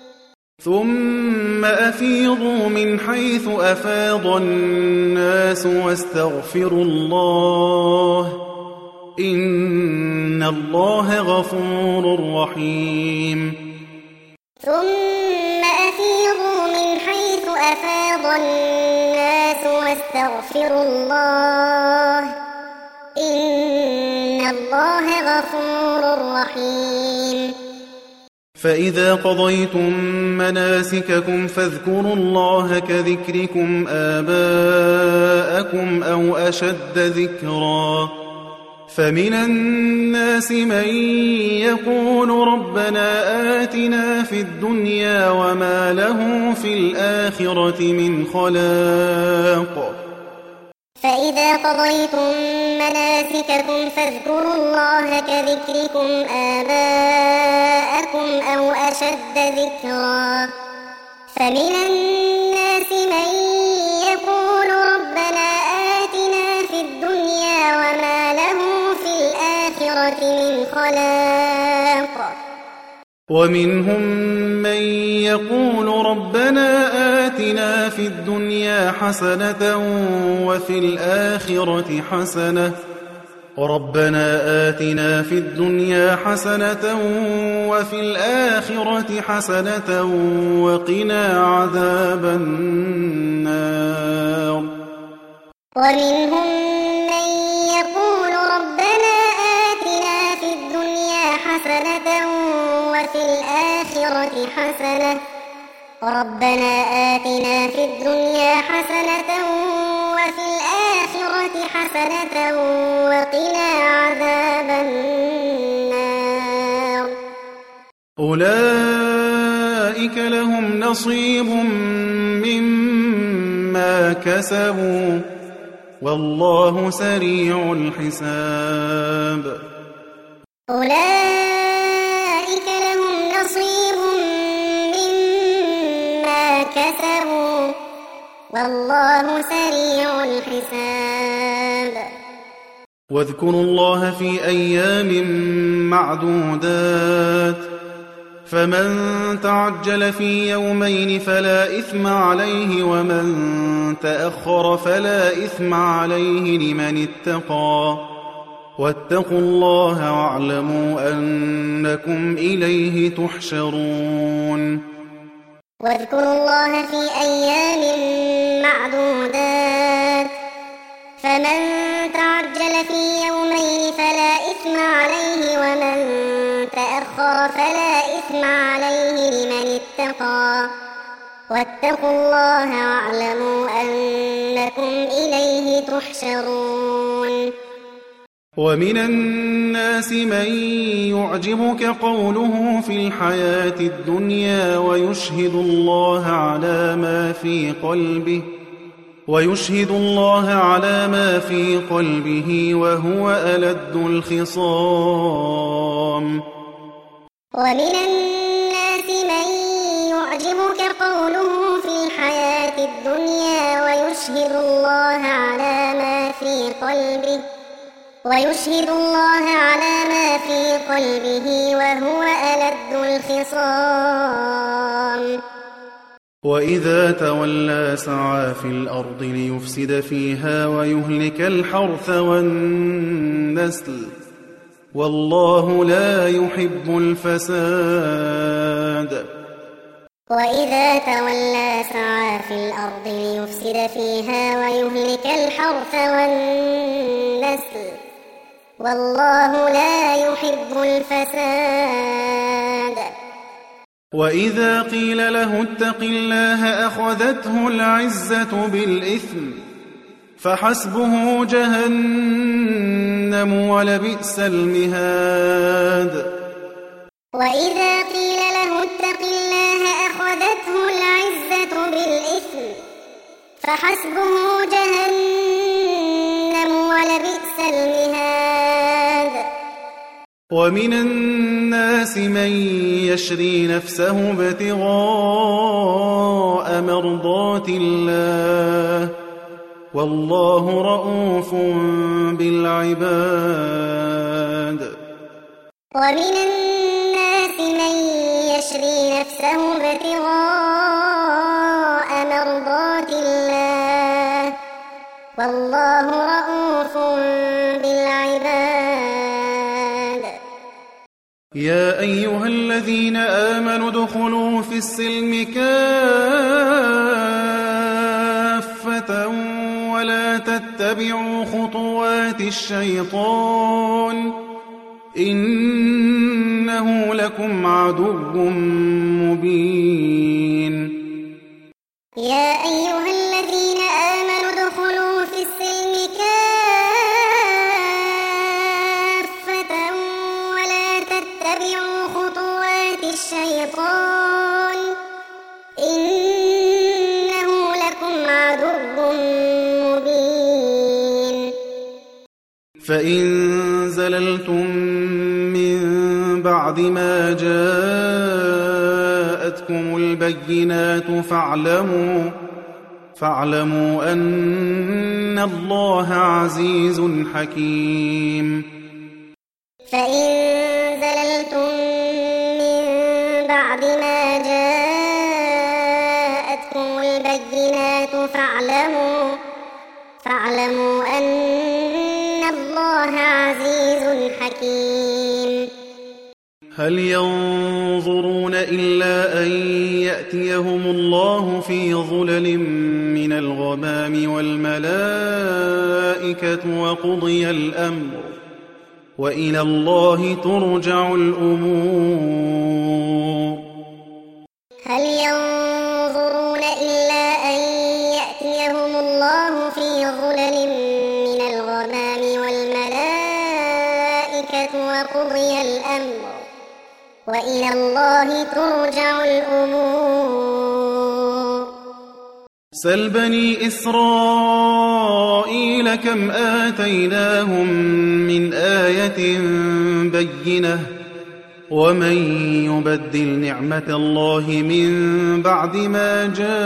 ثم أفيضوا من حيث أفاض الناس واستغفروا الله إن الله غفور رحيم. ثم أفيضوا من حيث أفاض الناس واستغفروا الله إن الله غفور رحيم. فإذا قضيتم مناسككم فاذكروا الله كذكركم آباءكم أو أشد ذكرا فمن الناس من يقول ربنا آتنا في الدنيا وما له في الآخرة من خلاق. فإذا قضيتم مناسككم فاذكروا الله كذكركم آباءكم أو أشد ذكرا فمن الناس من يقول ربنا آتنا في الدنيا وما له في الآخرة من خلاق. ومنهم من يقول ربنا آتنا في الدنيا حسنة وفي الآخرة حسنة وفي الآخرة حسنة وقنا عذاب النار. ومنهم من يقول ربنا آتنا في الدنيا حسنة وفي الآخرة حسنة ربنا آتنا في الدنيا حسنة وفي الآخرة حسنة وقنا عذاب النار. أولئك لهم نصيب مما كسبوا والله سريع الحساب. أولئك لهم نصيب مما كسبوا والله سريع الحساب. واذكروا الله في أيام معدودات فمن تعجل في يومين فلا إثم عليه ومن تأخر فلا إثم عليه لمن اتقى واتقوا الله واعلموا أنكم إليه تحشرون. واذكروا الله في أيام معدودات فمن تعجل في يومين فلا إثم عليه ومن تأخر فلا إثم عليه لمن اتقى واتقوا الله واعلموا أنكم إليه تحشرون. ومن الناس من يعجبك قوله في الحياة الدنيا ويشهد الله على ما في قلبه وهو ألد الخصام. ومن الناس من يعجبك قوله في الحياة الدنيا ويشهد الله على ما في قلبه وهو ألد الخصام. وإذا تولى سعى في الأرض ليفسد فيها ويهلك الحرث والنسل والله لا يحب الفساد. وإذا تولى سعى في الأرض ليفسد فيها ويهلك الحرث والنسل والله لا يحب الفساد. وإذا قيل له اتق الله أخذته العزة بالإثم فحسبه جهنم ولبئس المهاد. وإذا قيل له اتق الله أخذته العزة بالإثم فحسبه جهنم ولبئس المهاد. ومن الناس من يشري نفسه ابتغاء مرضات الله والله رؤوف بالعباد. ومن الناس من يشري نفسه ابتغاء مرضات الله والله رؤوف بالعباد. يا أيها الذين آمنوا ادخلوا في السلم كافة ولا تتبعوا خطوات الشيطان إنه لكم عدو مبين. يا أيها الذين آمنوا ادخلوا في السلم كافة ولا تتبعوا خطوات الشيطان إنه لكم عدو مبين. فإن زللتم من بعد ما جاءتكم البينات فاعلموا أن الله عزيز حكيم. فإن زللتم من بعد ما جاءتكم البينات فاعلموا أن الله عزيز حكيم. هل ينظرون إلا أن يأتيهم الله في ظلل من الغمام والملائكة وإلى الله ترجع الأمور. هل ينظرون إلا أن يأتيهم الله في ظلل من الغمام والملائكة وقضي الأمر وإلى الله ترجع الأمور. سل بني إسرائيل كم آتيناهم من آية بينة ومن يبدل نعمة الله من بعد ما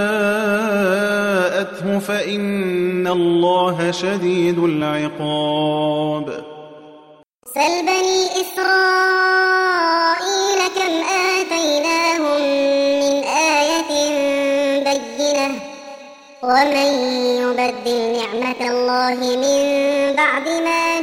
جاءته فإن الله شديد العقاب. سل بني إسرائيل كم آتيناهم من آية بينة ومن يبدل نعمة الله من بعد ما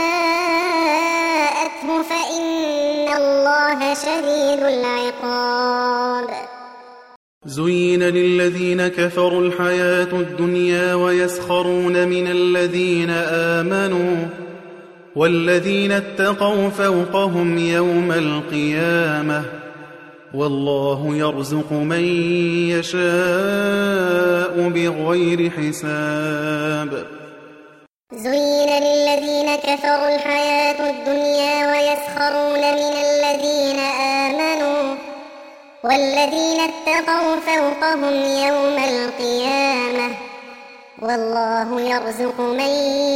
جاءته فإن الله شديد العقاب. زين للذين كفروا الحياة الدنيا ويسخرون من الذين آمنوا والذين اتقوا فوقهم يوم القيامة والله يرزق من يشاء بغير حساب. زين للذين كفروا الحياة الدنيا ويسخرون من الذين آمنوا والذين اتقوا فوقهم يوم القيامة والله يرزق من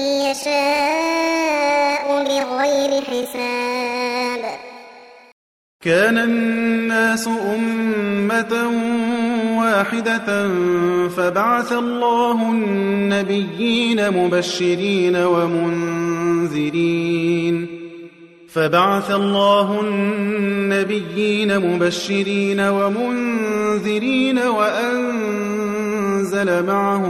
يشاء بغير حساب. كان الناس أمة واحدة فبعث الله النبيين مبشرين ومنذرين وأنزل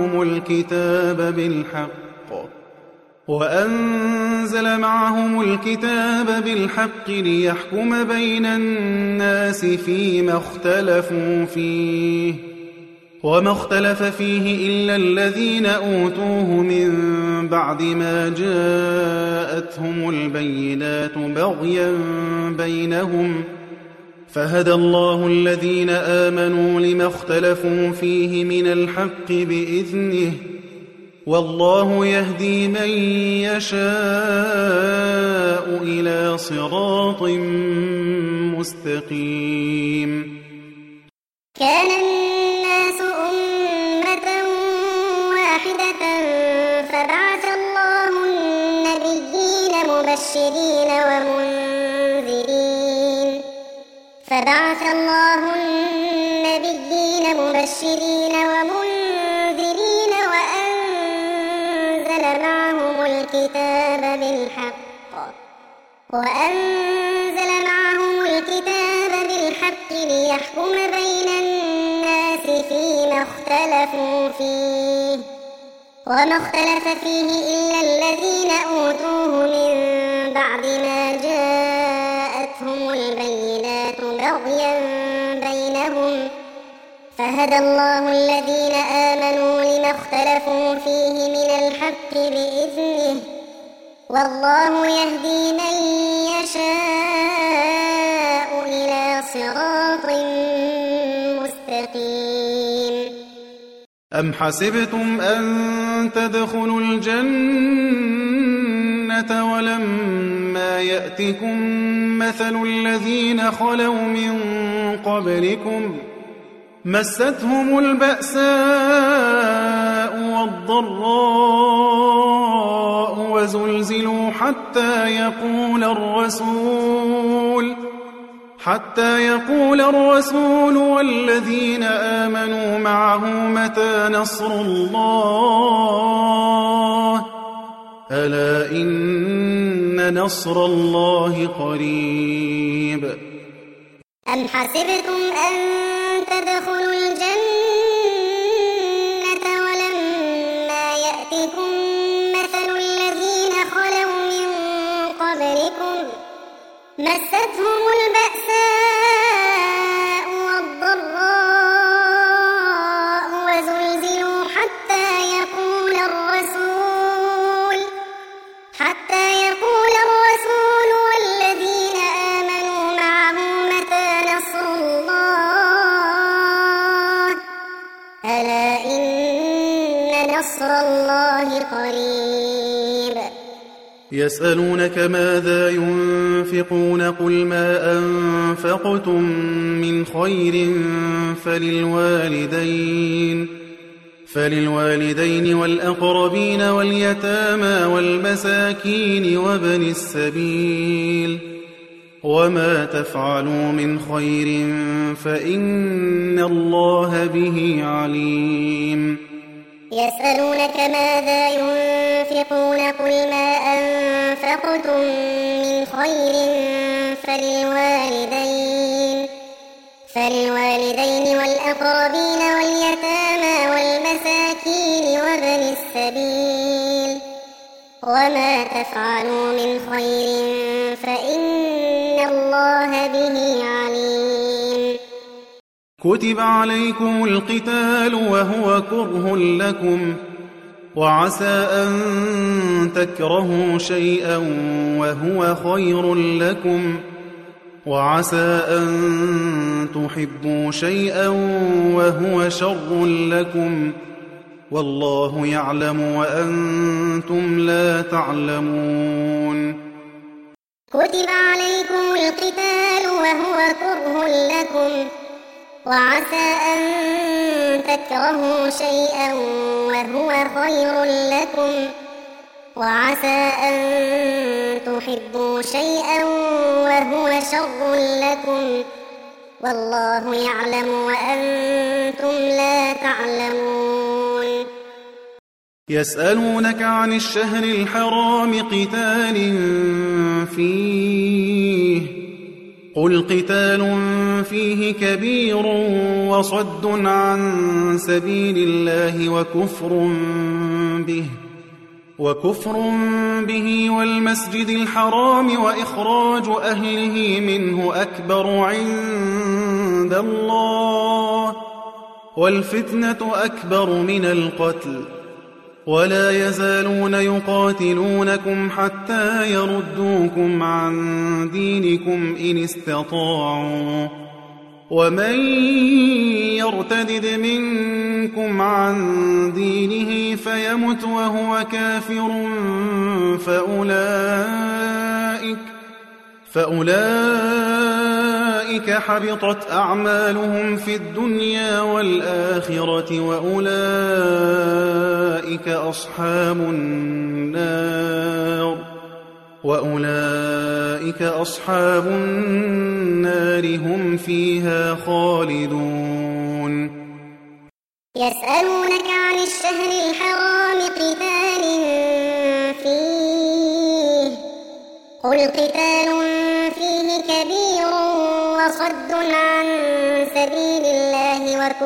معهم الكتاب بالحق ليحكم بين الناس فيما اختلفوا فيه وما اختلف فيه إلا الذين أوتوه من بعد ما جاءتهم البينات بغيا بينهم فهدى الله الذين آمنوا لما اختلفوا فيه من الحق بإذنه والله يهدي من يشاء إلى صراط مستقيم. كان الناس أمة واحدة فبعث الله النبيين مبشرين ومنذرين وأنزل معهم الكتاب بالحق ليحكم بين الناس فيما اختلفوا فيه وما اختلف فيه إلا الذين أوتوه من بعد ما جاءتهم البينات بغيا بينهم فهدى الله الذين آمنوا لما اختلفوا فيه من الحق بإذنه والله يهدي من يشاء إلى صراط مستقيم. أم حسبتم أن تدخلوا الجنة ولما يأتكم مثل الذين خلوا من قبلكم مستهم البأساء والضراء وزلزلوا حتى يقول الرسول والذين آمنوا معه متى نصر الله ألا إن نصر الله قريب. أم حسبتم أن تدخلوا الجنة ولما يأتكم مثل الذين خلوا من قبلكم مستهم البأساء والضراء وزلزلوا حتى يقول الرسول نصر الله قريب يسألونك ماذا ينفقون قل ما أنفقتم من خير فللوالدين والأقربين واليتامى والمساكين وابن السبيل وما تفعلوا من خير فإن الله به عليم يسألونك ماذا ينفقون قل ما أنفقتم من خير فللوالدين والأقربين واليتامى والمساكين وابن السبيل وما تفعلوا من خير فإن الله به عليم كتب عليكم القتال وهو كره لكم وعسى أن تكرهوا شيئا وهو خير لكم وعسى أن تحبوا شيئا وهو شر لكم والله يعلم وأنتم لا تعلمون كتب عليكم القتال وهو كره لكم وعسى أن تكرهوا شيئا وهو خير لكم وعسى أن تحبوا شيئا وهو شر لكم والله يعلم وأنتم لا تعلمون يسألونك عن الشهر الحرام قتال فيه قل قتال فيه كبير وصد عن سبيل الله وكفر به والمسجد الحرام وإخراج أهله منه أكبر عند الله والفتنة أكبر من القتل ولا يزالون يقاتلونكم حتى يردوكم عن دينكم إن استطاعوا ومن يرتدد منكم عن دينه فيمت وهو كافر فأولئك حبطت أعمالهم في الدنيا والآخرة وأولئك أصحاب النار هم فيها خالدون يسألونك عن الشهر الحرام قتال فيه قل قتال فيه كبير وصد عن سبيل الله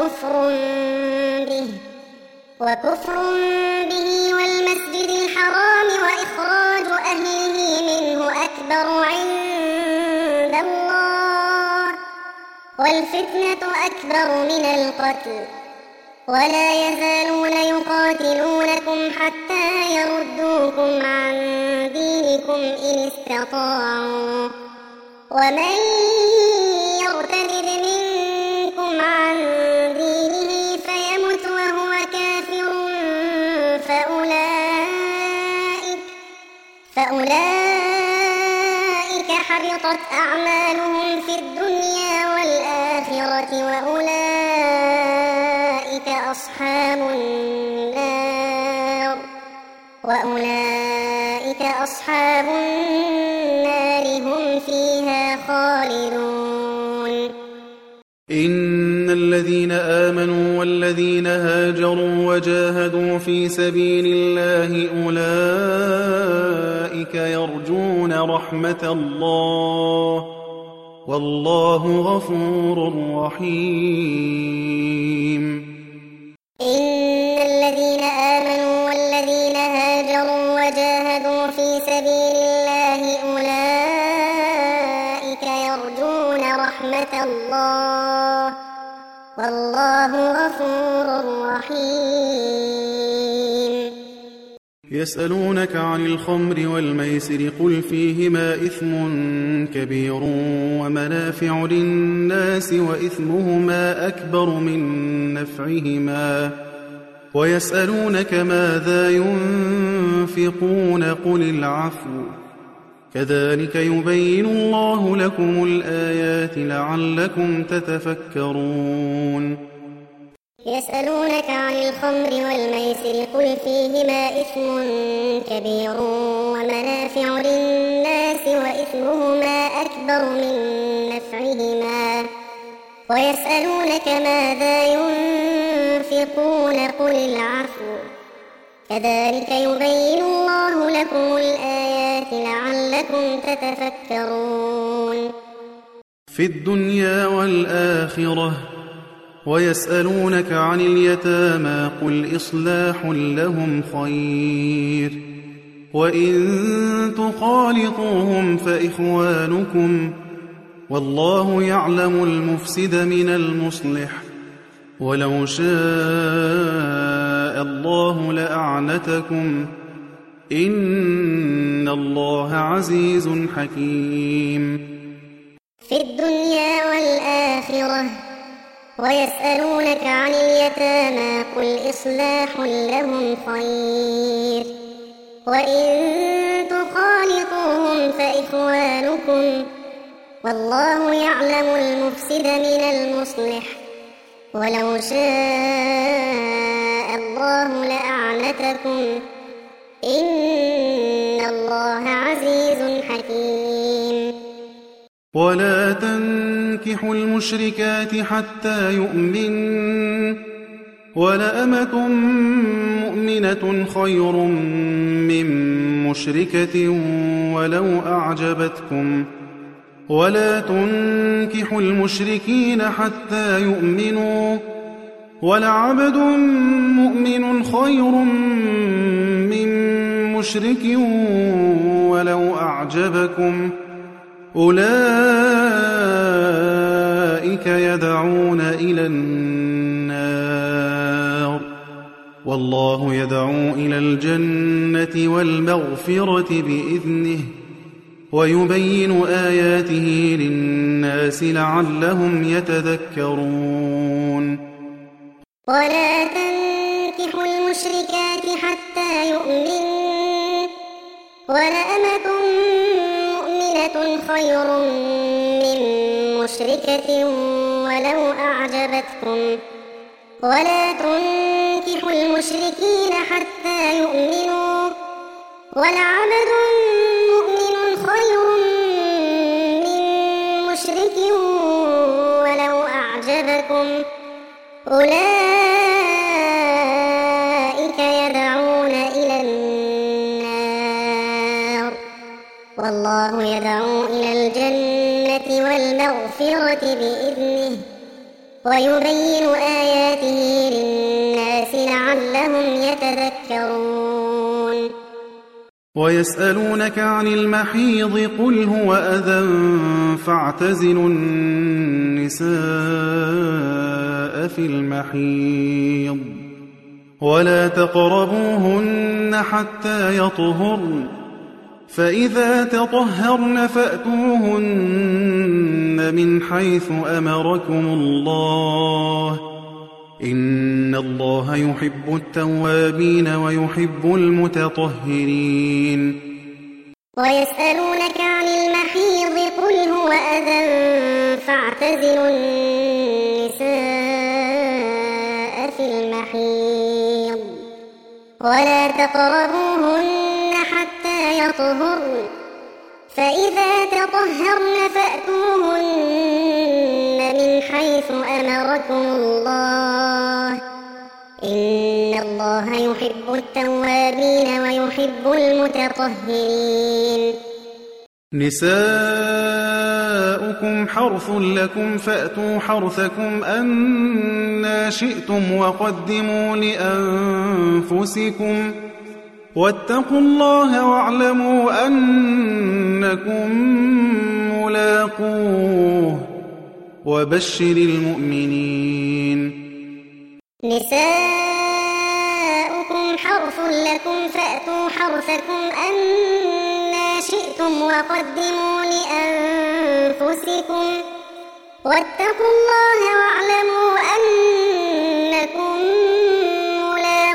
وكفر به والمسجد الحرام وإخراج أهله منه أكبر عند الله والفتنة أكبر من القتل ولا يزالون يقاتلونكم حتى يردوكم عن دينكم إن استطاعوا ومن يرتد منكم عن دينه فيمت وهو كافر فأولئك حبطت أعمالهم في الدنيا والآخرة وأولئك أصحاب النار هم فيها خالدون إن الذين آمنوا والذين هاجروا وجاهدوا في سبيل الله أولئك يرجون رحمة الله والله غفور رحيم إن الذين آمنوا والذين هاجروا وجاهدوا في سبيل الله أولئك يرجون رحمة الله والله غفور رحيم يسألونك عن الخمر والميسر قل فيهما إثم كبير ومنافع للناس وإثمهما أكبر من نفعهما ويسألونك ماذا ينفقون قل العفو كذلك يبين الله لكم الآيات لعلكم تتفكرون يسألونك عن الخمر والميسر قل فيهما إثم كبير ومنافع للناس وإثمهما أكبر من نفعهما ويسألونك ماذا ينفقون قل العفو كذلك يبين الله لكم الآيات لعلكم تتفكرون في الدنيا والآخرة ويسألونك عن اليتامى قل إصلاح لهم خير وإن تخالطوهم فإخوانكم والله يعلم المفسد من المصلح ولو شاء الله لأعنتكم إن الله عزيز حكيم في الدنيا والآخرة ويسألونك عن اليتامى قل إصلاح لهم خير وإن تخالطوهم فإخوانكم والله يعلم المفسد من المصلح ولو شاء الله لأعنتكم إن الله عزيز حكيم ولا تنكحوا المشركات حتى يؤمن ولأمة مؤمنة خير من مشركة ولو أعجبتكم ولا تنكحوا المشركين حتى يؤمنوا ولعبد مؤمن خير من مشرك ولو أعجبكم أولئك يدعون إلى النار والله يدعو إلى الجنة والمغفرة بإذنه ويبين آياته للناس لعلهم يتذكرون ولا تنكحوا المشركات حتى يؤمنوا ولأمة مؤمنة خير من مشركة ولو أعجبتكم ولا تنكحوا المشركين حتى يؤمنوا ولعبد مؤمن خير من مشرك ولو أعجبكم أولئك يدعون إلى النار والله يدعو إلى الجنة والمغفرة بإذنه ويبين آياته للناس لعلهم يتذكرون ويسألونك عن المحيض قل هو أذى فاعتزلوا النساء في المحيض ولا تقربوهن حتى يطهرن فإذا تطهرن فأتوهن من حيث أمركم الله إن الله يحب التوابين ويحب المتطهرين ويسألونك عن المحيض قل هو أذى فاعتزلوا النساء في المحيض ولا تقربوهن حتى يطهرن فإذا تطهرن فأتوهن من حيث أمركم الله إن الله يحب التوابين ويحب المتطهرين نساؤكم حرث لكم فأتوا حرثكم أنى شئتم وقدموا لأنفسكم واتقوا الله واعلموا أنكم ملاقوه وبشر المؤمنين نساؤكم حرث لكم فأتوا حرثكم أنى شئتم وقدموا لأنفسكم واتقوا الله واعلموا أنكم ملاقوه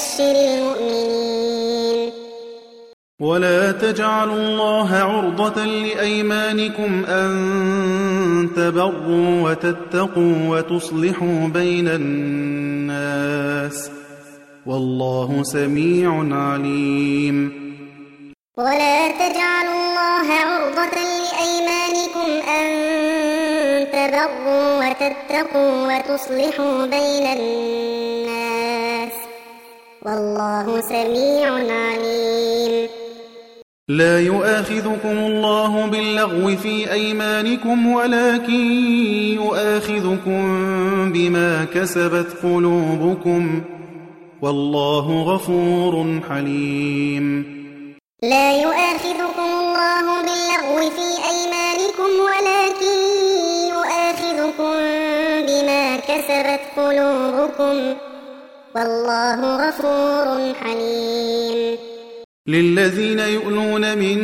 وبشر المؤمنين. ولا تجعلوا الله عرضة لأيمانكم أن تبروا وتتقوا وتصلحوا بين الناس والله سميع عليم. ولا تجعلوا الله عرضة لأيمانكم أن تبروا وتتقوا وتصلحوا بين الناس والله سميع عليم. لا يؤاخذكم الله باللغو في أيمانكم ولكن يؤاخذكم بما كسبت قلوبكم والله غفور حليم. لا يؤاخذكم الله باللغو في أيمانكم ولكن يؤاخذكم بما كسبت قلوبكم والله غفور حليم. للذين يؤلون من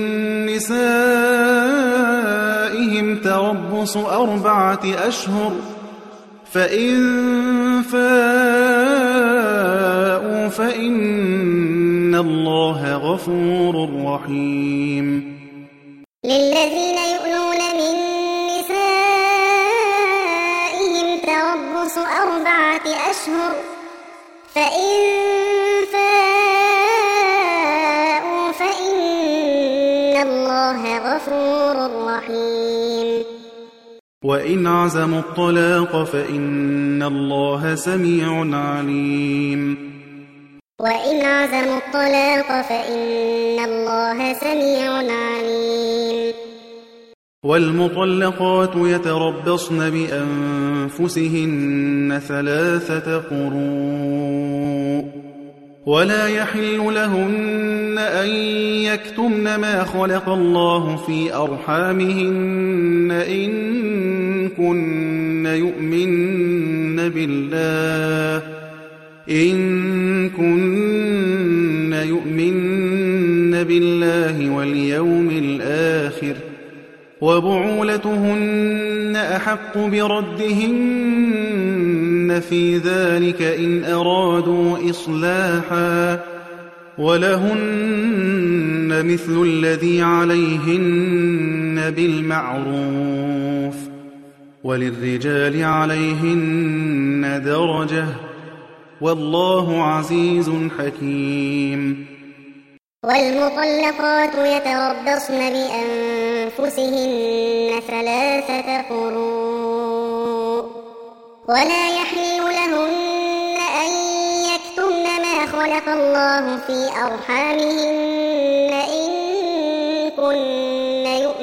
نسائهم تربص 4 أشهر فإن فاءوا فإن الله غفور رحيم. للذين يؤلون من نسائهم تربص 4 أشهر فإن فاءوا فإن الله غفور رحيم. وإن عزموا الطلاق فإن الله سميع عليم. وإن عزموا الطلاق فإن الله سميع عليم. والمطلقات يتربصن بأنفسهن 3 قروء ولا يحل لهن أن يكتمن ما خلق الله في أرحامهن إن كن يؤمن بالله واليوم الآخر وبعولتهن أحق بردهن في ذلك إن أرادوا إصلاحا ولهن مثل الذي عليهن بالمعروف وللرجال عليهن درجة والله عزيز حكيم. والمطلقات يتربصن بأنفسهن 3 قروء ولا يحل لهن أن يكتمن ما خلق الله في أرحامهن إن كن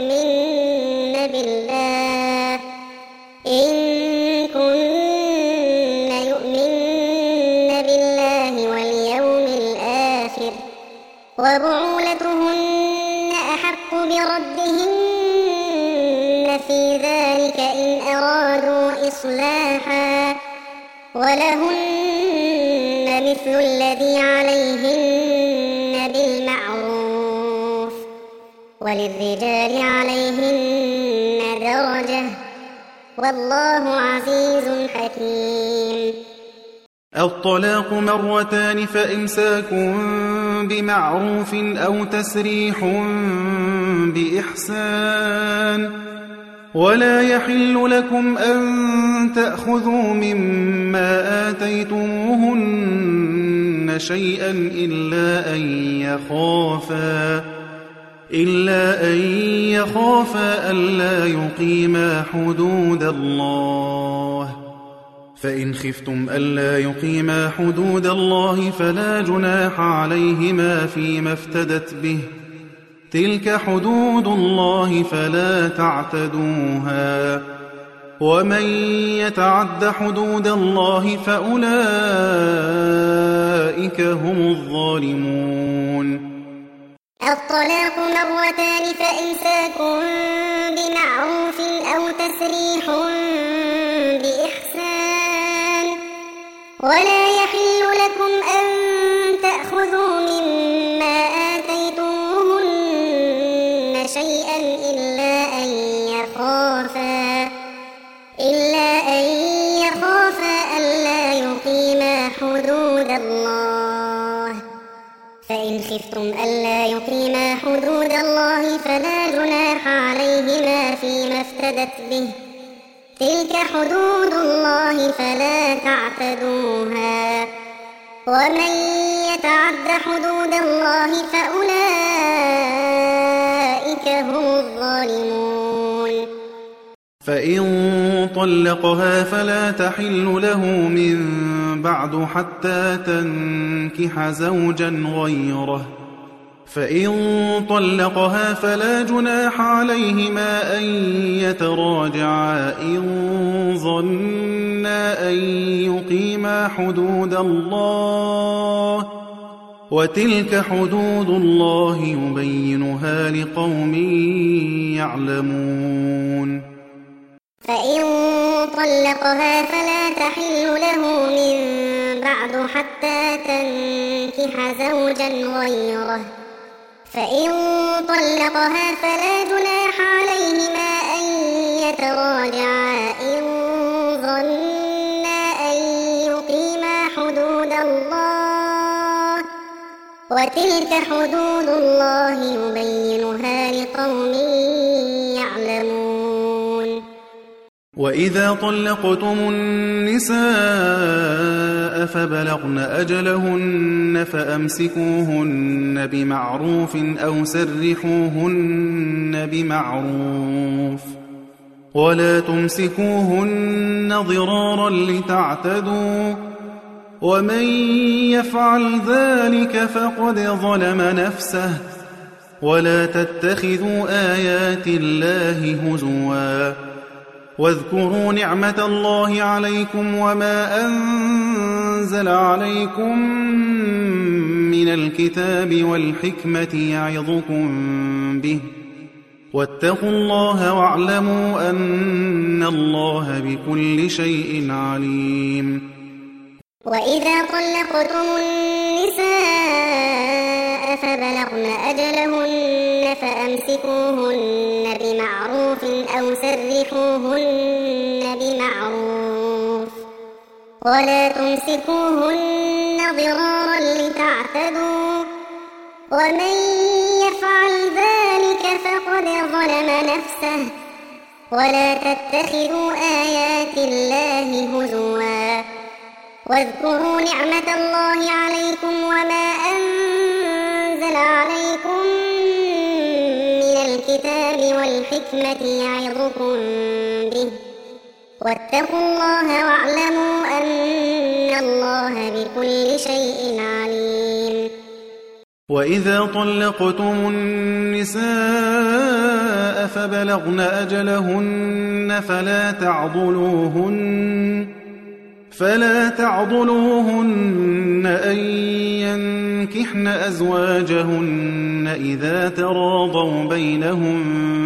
يؤمن بالله واليوم الآخر وبعولتهن أحق بردهن في ذلك إن أرادوا إصلاحا ولهن مثل الذي عليهن بالمعروف وللرجال عليهن درجة والله عزيز حكيم. الطلاق 2 فإمساك بمعروف أو تسريح بإحسان ولا يحل لكم أن تأخذوا مما آتيتموهن شيئا إلا أن يخافا ألا يقيما حدود الله فإن خفتم ألا يقيما حدود الله فلا جناح عليهما فيما افتدت به تلك حدود الله فلا تعتدوها ومن يتعد حدود الله فأولئك هم الظالمون. الطلاق 2 فإمساك بمعروف أو تسريح بإحسان ولا يحل لكم أن تأخذوا مما آتيتموهن شيئا إلا أن يخافا ألا يقيما حدود الله خفتم ألا يقيما حدود الله فلا جناح عليهما فيما افتدت به تلك حدود الله فلا تعتدوها ومن يتعد حدود الله فأولئك هم الظالمون فإن طلقها فلا تحل له من بعد حتى تنكح زوجا غيره فإن طلقها فلا جناح عليهما أن يتراجعا إن ظنا أن يقيما حدود الله وتلك حدود الله يبينها لقوم يعلمون فإن طلقها فلا تحل له من بعد حتى تنكح زوجا غيره فإن طلقها فلا جناح عليهما أن يتراجعا إن ظنا أن يقيما حدود الله وتلك حدود الله يبينها لقوم يعلمون وإذا طلقتم النساء فبلغن أجلهن فأمسكوهن بمعروف أو سرحوهن بمعروف ولا تمسكوهن ضرارا لتعتدوا ومن يفعل ذلك فقد ظلم نفسه ولا تتخذوا آيات الله هزوا واذكروا نعمة الله عليكم وما أنزل عليكم من الكتاب والحكمة يعظكم به واتقوا الله واعلموا أن الله بكل شيء عليم وإذا طلقتم النساء فبلغن أجلهن فأمسكوهن بمعروف أو سرحوهن بمعروف ولا تمسكوهن ضرارا لتعتدوا ومن يفعل ذلك فقد ظلم نفسه ولا تتخذوا آيات الله هزوا واذكروا نعمة الله عليكم وما أنزل عليكم من الكتاب والحكمة يعظكم به واتقوا الله واعلموا أن الله بكل شيء عليم وإذا طلقتم النساء فبلغن أجلهن فلا تعضلوهن أن ينكحن أزواجهن إذا تراضوا بينهم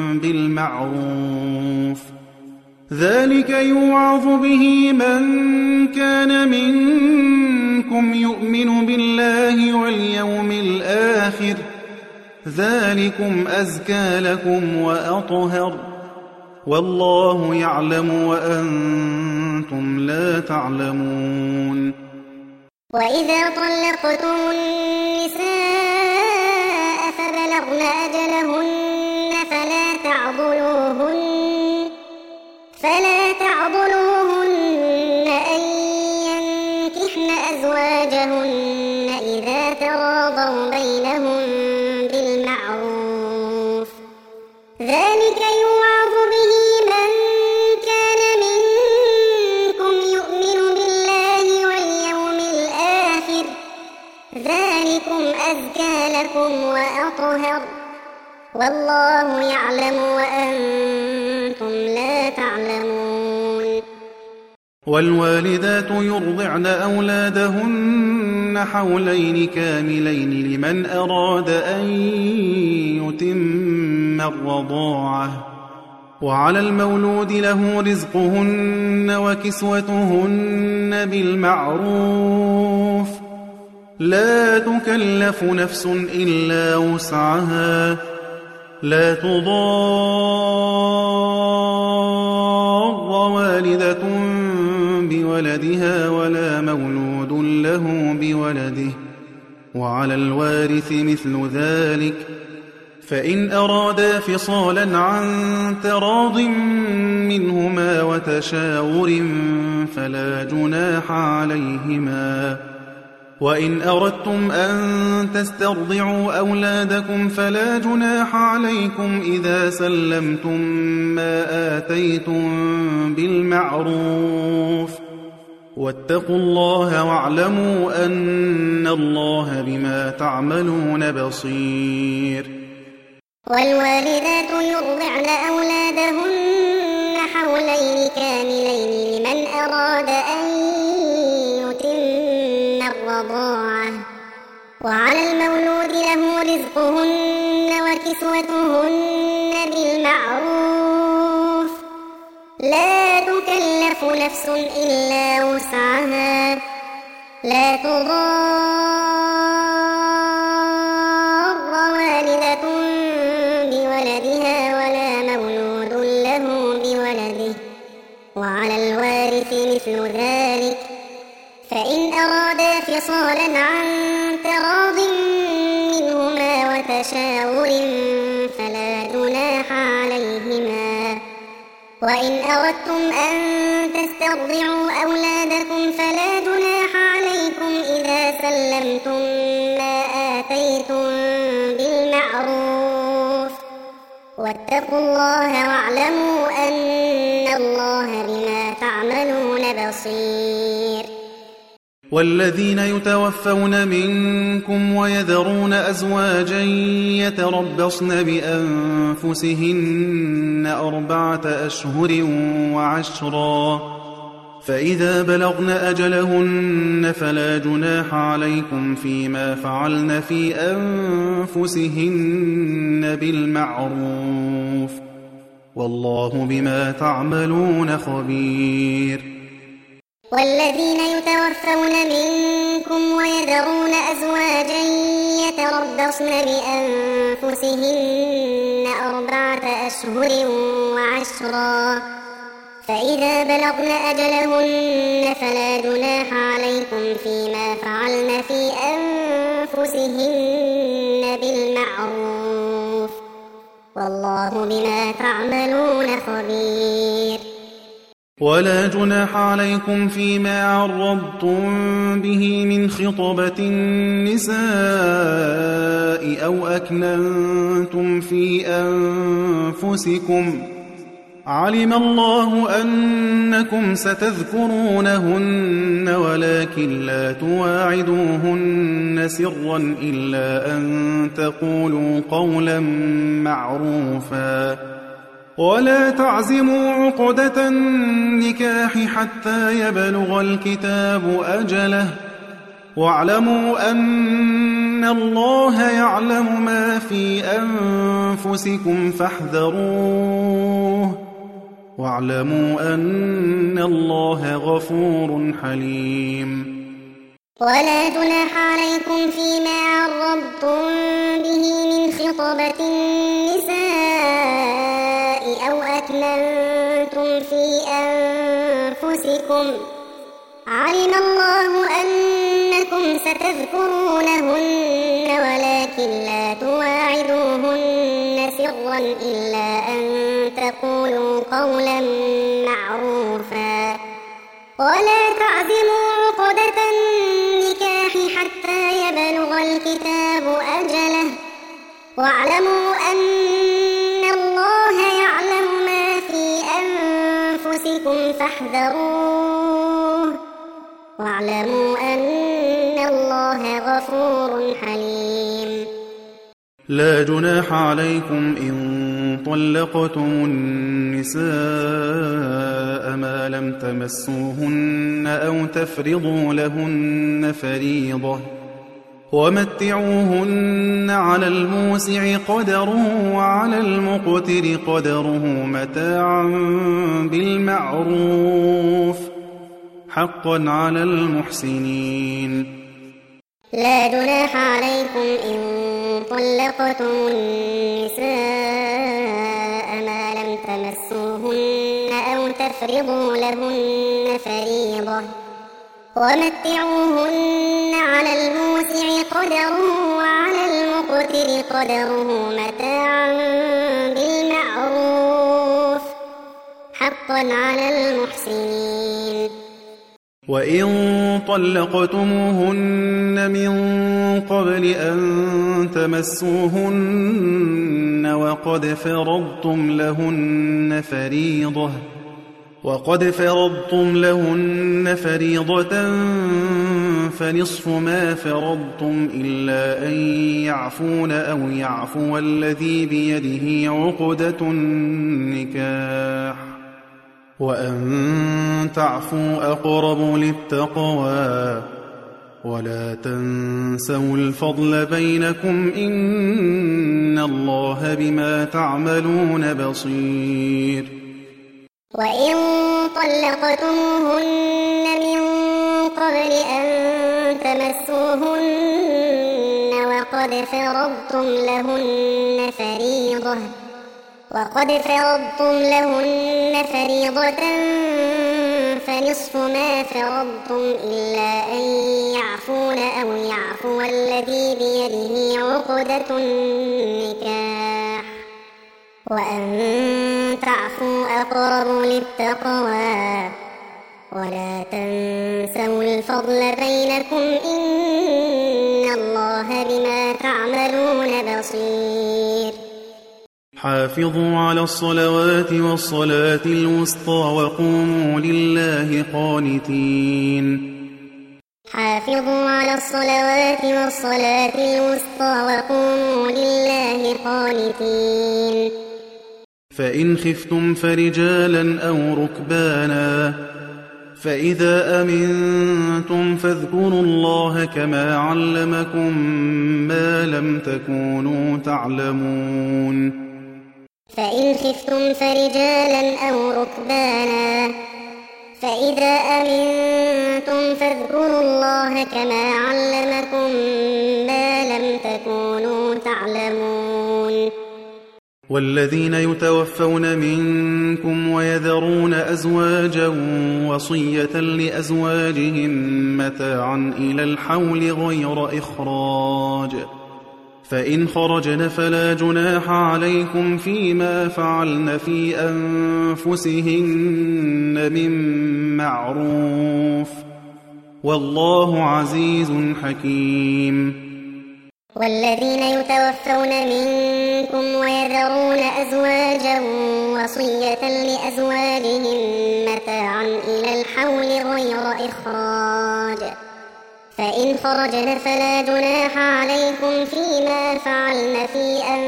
بالمعروف ذلك يوعظ به من كان منكم يؤمن بالله واليوم الآخر ذلكم أزكى لكم وأطهر والله يعلم وأنتم لا تعلمون وإذا طلقتم النساء فبلغن أجلهن فلا تعضلوهن أن ينكحن أزواجهن إذا تراضوا بينهم بالمعروف ذلك يوعظ به من كان منكم يؤمن بالله واليوم الآخر ذلكم أزكى لكم وأطهر والله يعلم وأنتم لا تعلمون والوالدات يرضعن أولادهن حولين كاملين لمن أراد أن يتم الرضاعة وعلى المولود له رزقهن وكسوتهن بالمعروف لا تكلف نفس إلا وسعها لا تضار والدة بولدها ولا مولود له بولده وعلى الوارث مثل ذلك، فإن أرادا فصالا عن تراض منهما وتشاور فلا جناح عليهما. وإن أردتم أن تسترضعوا أولادكم فلا جناح عليكم إذا سلمتم ما آتيتم بالمعروف، واتقوا الله واعلموا أن الله بما تعملون بصير. والوالدات يرضعن أولادهن حولين كاملين لمن أراد أن يتم الرضاعة، وعلى المولود له رزقهن وكسوتهن بالمعروف، لا تكلف نفس إلا وسعها، لا تضار والدة بولدها ولا مولود له بولده، وعلى الوارث مثل ذلك، فإن أرادا فصالا عن تراض منهما وتشاور فلا جناح عليهما. وإن أردتم أن تسترضعوا أولادكم فلا جناح عليكم إذا سلمتم ما آتيتم بالمعروف، واتقوا الله واعلموا أن الله بما تعملون بصير. والذين يتوفون منكم ويذرون أزواجا يتربصن بأنفسهن 4 أشهر وعشرا، فإذا بلغن أجلهن فلا جناح عليكم فيما فعلن في أنفسهن بالمعروف، والله بما تعملون خبير. والذين يتوفون منكم ويذرون أزواجا يتربصن بأنفسهن 4 أشهر وعشرا، فإذا بلغن أجلهن فلا جناح عليكم فيما فعلن في أنفسهن بالمعروف، والله بما تعملون خبير. ولا جناح عليكم فيما عرضتم به من خطبة النساء أو أكننتم في أنفسكم، علم الله أنكم ستذكرونهن ولكن لا تواعدوهن سرا إلا أن تقولوا قولا معروفا، ولا تعزموا عقدة النكاح حتى يبلغ الكتاب أجله، واعلموا أن الله يعلم ما في أنفسكم فاحذروه، واعلموا أن الله غفور حليم. ولا جناح عليكم فيما عرضتم به من خطبة النساء أو أكننتم في أنفسكم، علم الله أنكم ستذكرونهن ولكن لا تواعدوهن سرا إلا أن تقولوا قولا معروفا، ولا تعزموا عقدة النكاح حتى يبلغ الكتاب أجله، واعلموا أن الله يعلم ما في أنفسكم فاحذروه، واعلموا أن الله غفور حليم. لا جناح عليكم إن طلقتم النساء ما لم تمسوهن أو تفرضوا لهن فريضة، ومتعوهن على الموسع قدره وعلى المقتر قدره متاعا بالمعروف، حقا على المحسنين. لا جناح عليكم إن طلقتم النساء ما لم تمسوهن أو تفرضوا لهن فريضة، ومتعوهن على الموسع قدره وعلى المقتر قدره متاعا بالمعروف حقا على المحسنين. وإن طلقتموهن من قبل أن تمسوهن وقد فرضتم لهن فريضة فنصف ما فرضتم إلا أن يعفون أو يعفو الذي بيده عقدة النكاح وأن تعفوا أقرب للتقوى ولا تنسوا الفضل بينكم إن الله بما تعملون بصير. وإن طلقتموهن من قبل أن تمسوهن وقد فرضتم لهن فريضة فنصف ما فرضتم إلا أن يعفون أو يعفو الذي بيده عقدة النكاح وأن تعفوا أقرب للتقوى ولا تنسوا الفضل بينكم إن الله بما تعملون بصير. حافظوا على الصلوات والصلاة الوسطى وقوموا لله قانتين. حافظوا على الصلوات والصلاة الوسطى وقوموا لله قانتين. فإن خفتم فرجالا أو ركبانا فإذا أمنتم فاذكروا الله كما علمكم ما لم تكونوا تعلمون. فإن خفتم فرجالا أو ركبانا فإذا أمنتم فاذكروا الله كما علمكم ما لم تكونوا تعلمون. والذين يتوفون منكم ويذرون أزواجا وصية لأزواجهم متاعا إلى الحول غير إخراج فإن خرجن فلا جناح عليكم فيما فعلن في أنفسهن من معروف والله عزيز حكيم. والذين يتوفون منكم ويذرون أزواجا وصية لأزواجهم متاعا إلى الحول غير إخراج فإن خرجن فلا جناح عليكم فيما فعلن في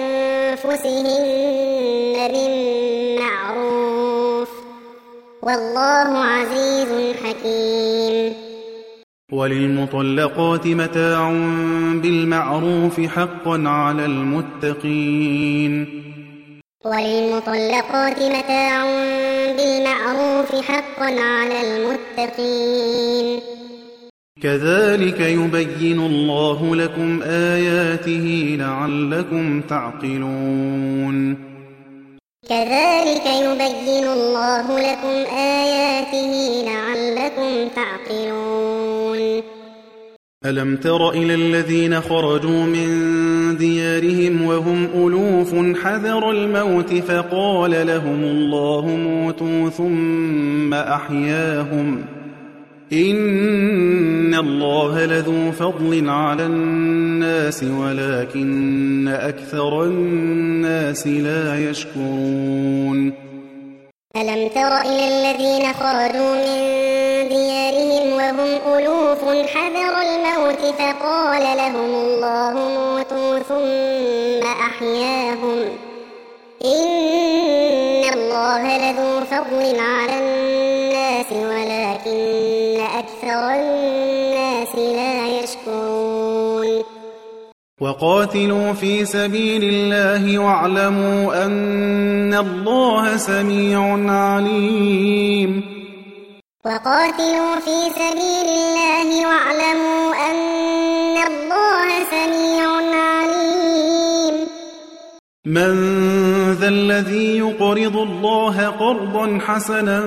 أنفسهن من معروف والله عزيز حكيم. وللمطلقات متاع بالمعروف حقا على المتقين. وللمطلقات متاع بالمعروف حقا على المتقين. كذلك يبين الله لكم آياته لعلكم تعقلون. كذلك يبين الله لكم آياته لعلكم تعقلون. ألم تر إلى الذين خرجوا من ديارهم وهم ألوف حذر الموت فقال لهم الله موتوا ثم أحياهم إن الله لذو فضل على الناس ولكن أكثر الناس لا يشكرون. ألم تر إلى الذين خرجوا من ديارهم وهم ألوف حذر الموت فقال لهم الله موتوا ثم أحياهم إن الله لذو فضل على الناس ولكن أكثر الناس لا يشكرون. وقاتلوا في سبيل الله واعلموا أن الله سميع عليم. وقاتلوا في سبيل الله واعلموا أن الله سميع عليم. من ذا الذي يقرض الله قرضا حسنا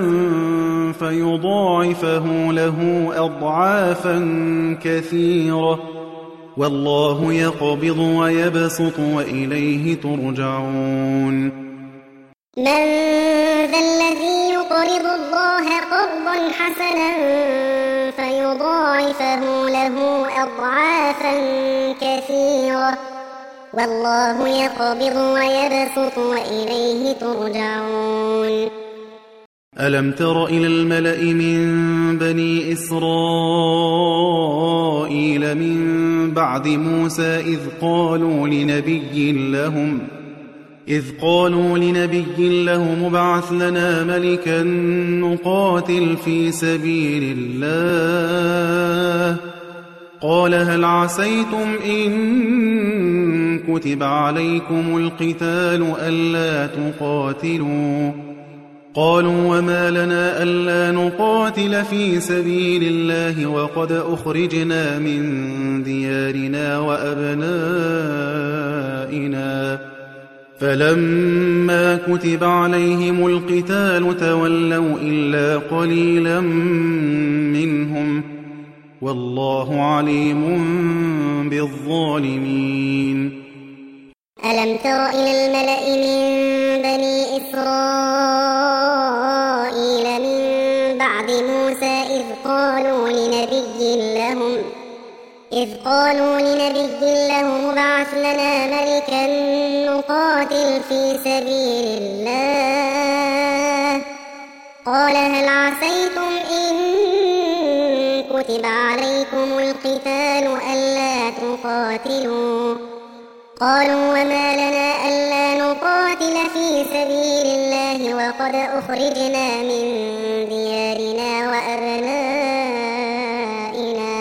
فيضاعفه له أضعافا كثيرة والله يقبض ويبسط وإليه ترجعون. من ذا الذي يقرض الله قرضا حسنا فيضاعفه له أضعافا كثيرة والله يقبض ويبسط وإليه ترجعون. ألم تر إلى الملأ من بني إسرائيل من بعد موسى إذ قالوا لنبي لهم ابعث لنا ملكا نقاتل في سبيل الله قال هل عسيتم إن كتب عليكم القتال ألا تقاتلوا قالوا وما لنا ألا نقاتل في سبيل الله وقد أخرجنا من ديارنا وأبنائنا فلما كتب عليهم القتال تولوا إلا قليلا منهم والله عليم بالظالمين. ألم تر إلى الملأ من بني إسرائيل من بعد موسى إذ قالوا لنبي لهم ابعث لنا ملكا نقاتل في سبيل الله قال هل عسيتم إن كتب عليكم القتال ألا تقاتلوا قالوا وما لنا ألا نقاتل في سبيل الله وقد أخرجنا من ديارنا وأبنائنا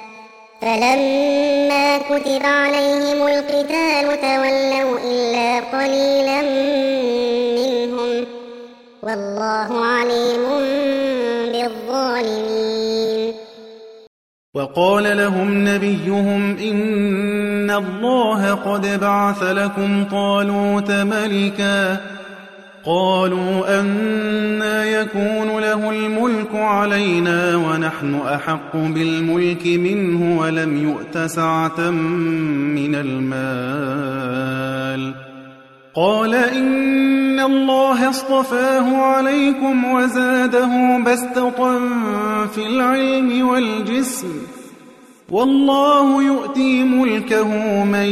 فلما كتب عليهم القتال تولوا إلا قليلا منهم والله عليم بالظالمين. وقال لهم نبيهم إن الله قد بعث لكم طالوت ملكا قالوا أنى يكون له الملك علينا ونحن أحق بالملك منه ولم يؤت سعة من المال قال إن الله اصطفاه عليكم وزاده بسطة في العلم والجسم والله يؤتي ملكه من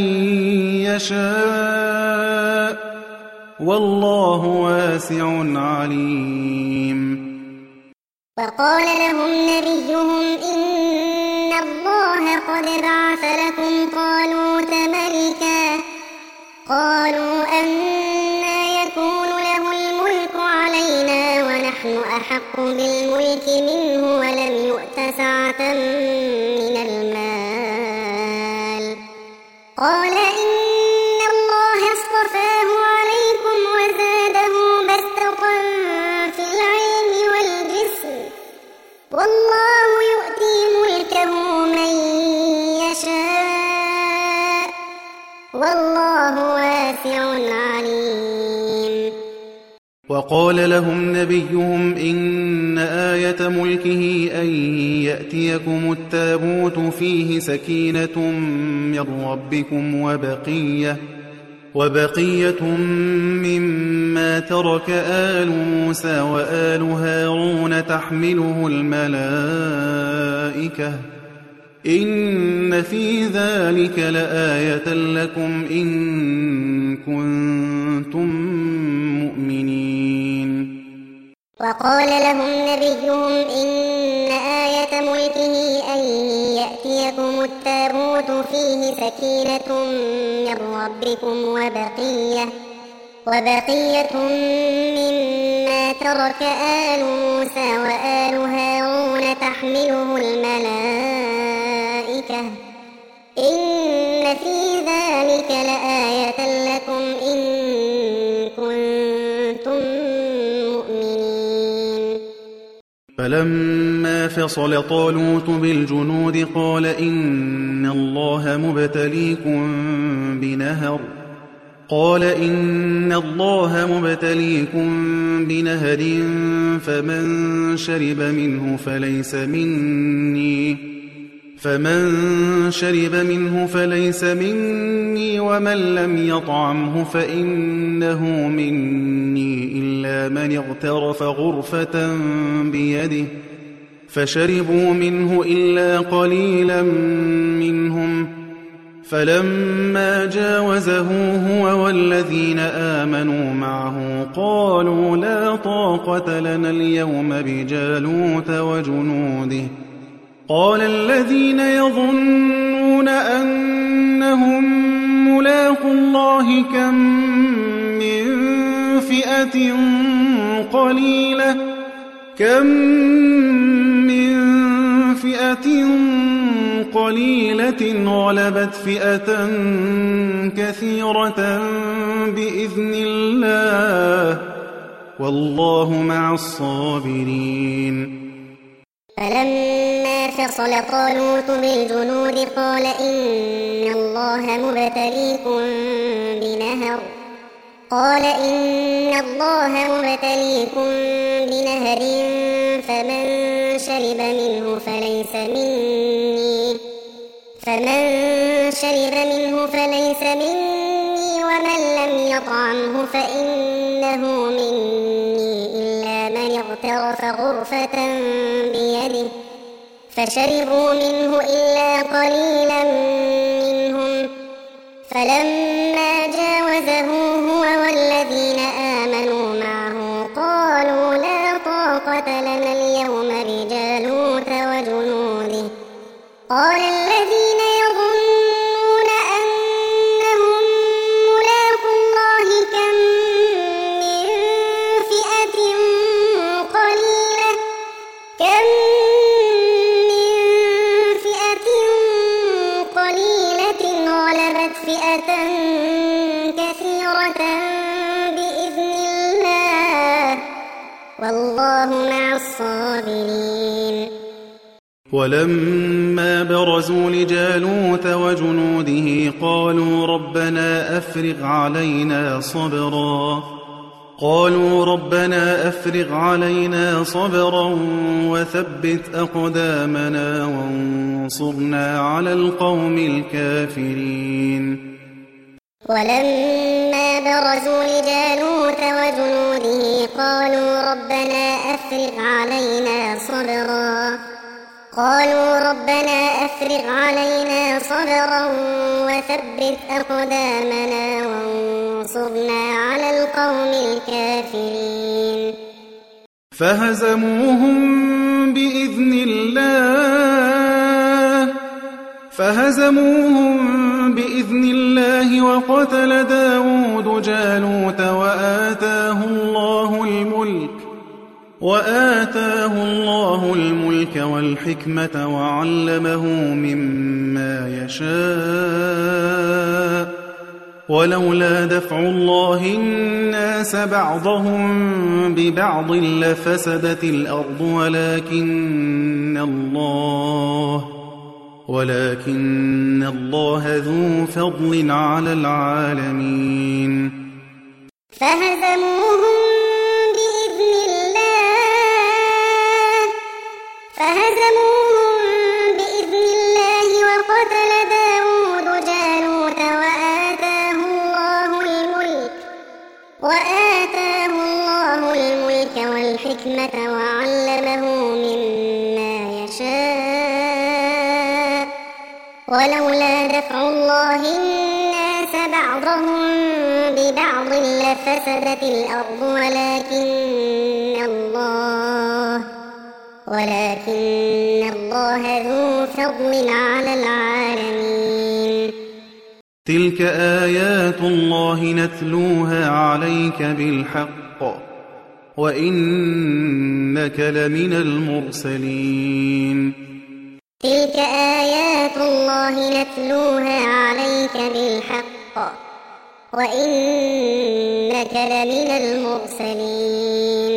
يشاء والله واسع عليم. وقال لهم نبيهم إن الله قد بعث لكم طالوت ملكا قالوا أنى يكون له الملك علينا ونحن أحق بالملك منه ولم يؤت سعة من المال قال إن الله اصطفاه عليكم وزاده بسطة في العلم والجسم والله يؤتي ملكه من يشاء والله واسع عليم. وقال لهم نبيهم إن آية ملكه أن يأتيكم التابوت فيه سكينة من ربكم وبقية مما ترك آل موسى وآل هارون تحمله الملائكة إن في ذلك لآية لكم إن كنتم مؤمنين. وقال لهم نبيهم إن آية ملكه أن يأتيكم التابوت فيه سكينة من ربكم وبقية مما ترك آل موسى وآل هارون تحمله الملائكة إن في ذلك لآية لكم إن كنتم مؤمنين. فلما فصل طالوت بالجنود قال إن الله مبتليكم بنهر قال إن الله مبتليكم بنهر فمن شرب منه فليس مني ومن لم يطعمه فإنه مني إلا من اغترف غرفة بيده فشربوا منه إلا قليلا منهم فلما جاوزه هو والذين آمنوا معه قالوا لا طاقة لنا اليوم بجالوت وجنوده قال الذين يظنون أنهم ملاقو الله كم من فئة قليلة غلبت فئة كثيرة بإذن الله والله مع الصابرين فلما فصل طالوت بالجنود قال إن الله مبتليكم بنهر فمن شرب منه فليس مني ومن لم يطعمه فإنه مني إلا من اغترف غرفة بيده فشربوا منه إلا قليلا منهم فلما جاوزه هو والذين آمنوا معه قالوا لا طاقة لنا اليوم بجالوت وجنوده قال الذين يظنون أنهم ملاقو الله كم من فئة قليلة غلبت فئة كثيرة بإذن الله والله مع الصابرين ولما برزوا لجالوت وجنوده قالوا ربنا أفرغ علينا صبرا وثبت أقدامنا وانصرنا على القوم الكافرين ولما برزوا لجالوت وجنوده قالوا ربنا أفرغ علينا صبرا وثبت أقدامنا وانصرنا على القوم الكافرين فهزموهم بإذن الله وقتل داود جالوت وآتاه الله الملك والحكمة وعلمه مما يشاء ولولا دفع الله الناس بعضهم ببعض لفسدت الأرض ولكن الله ذو فضل على العالمين فهزموهم بإذن الله وقتل داود جالوت وآتاه الله الملك والحكمة وعلمه مما يشاء ولولا دفع الله الناس بعضهم ببعض لفسدت الأرض ولكن الله ذو فضل على العالمين تلك آيات الله نتلوها عليك بالحق وإنك لمن المرسلين تلك آيات الله نتلوها عليك بالحق وإنك لمن المرسلين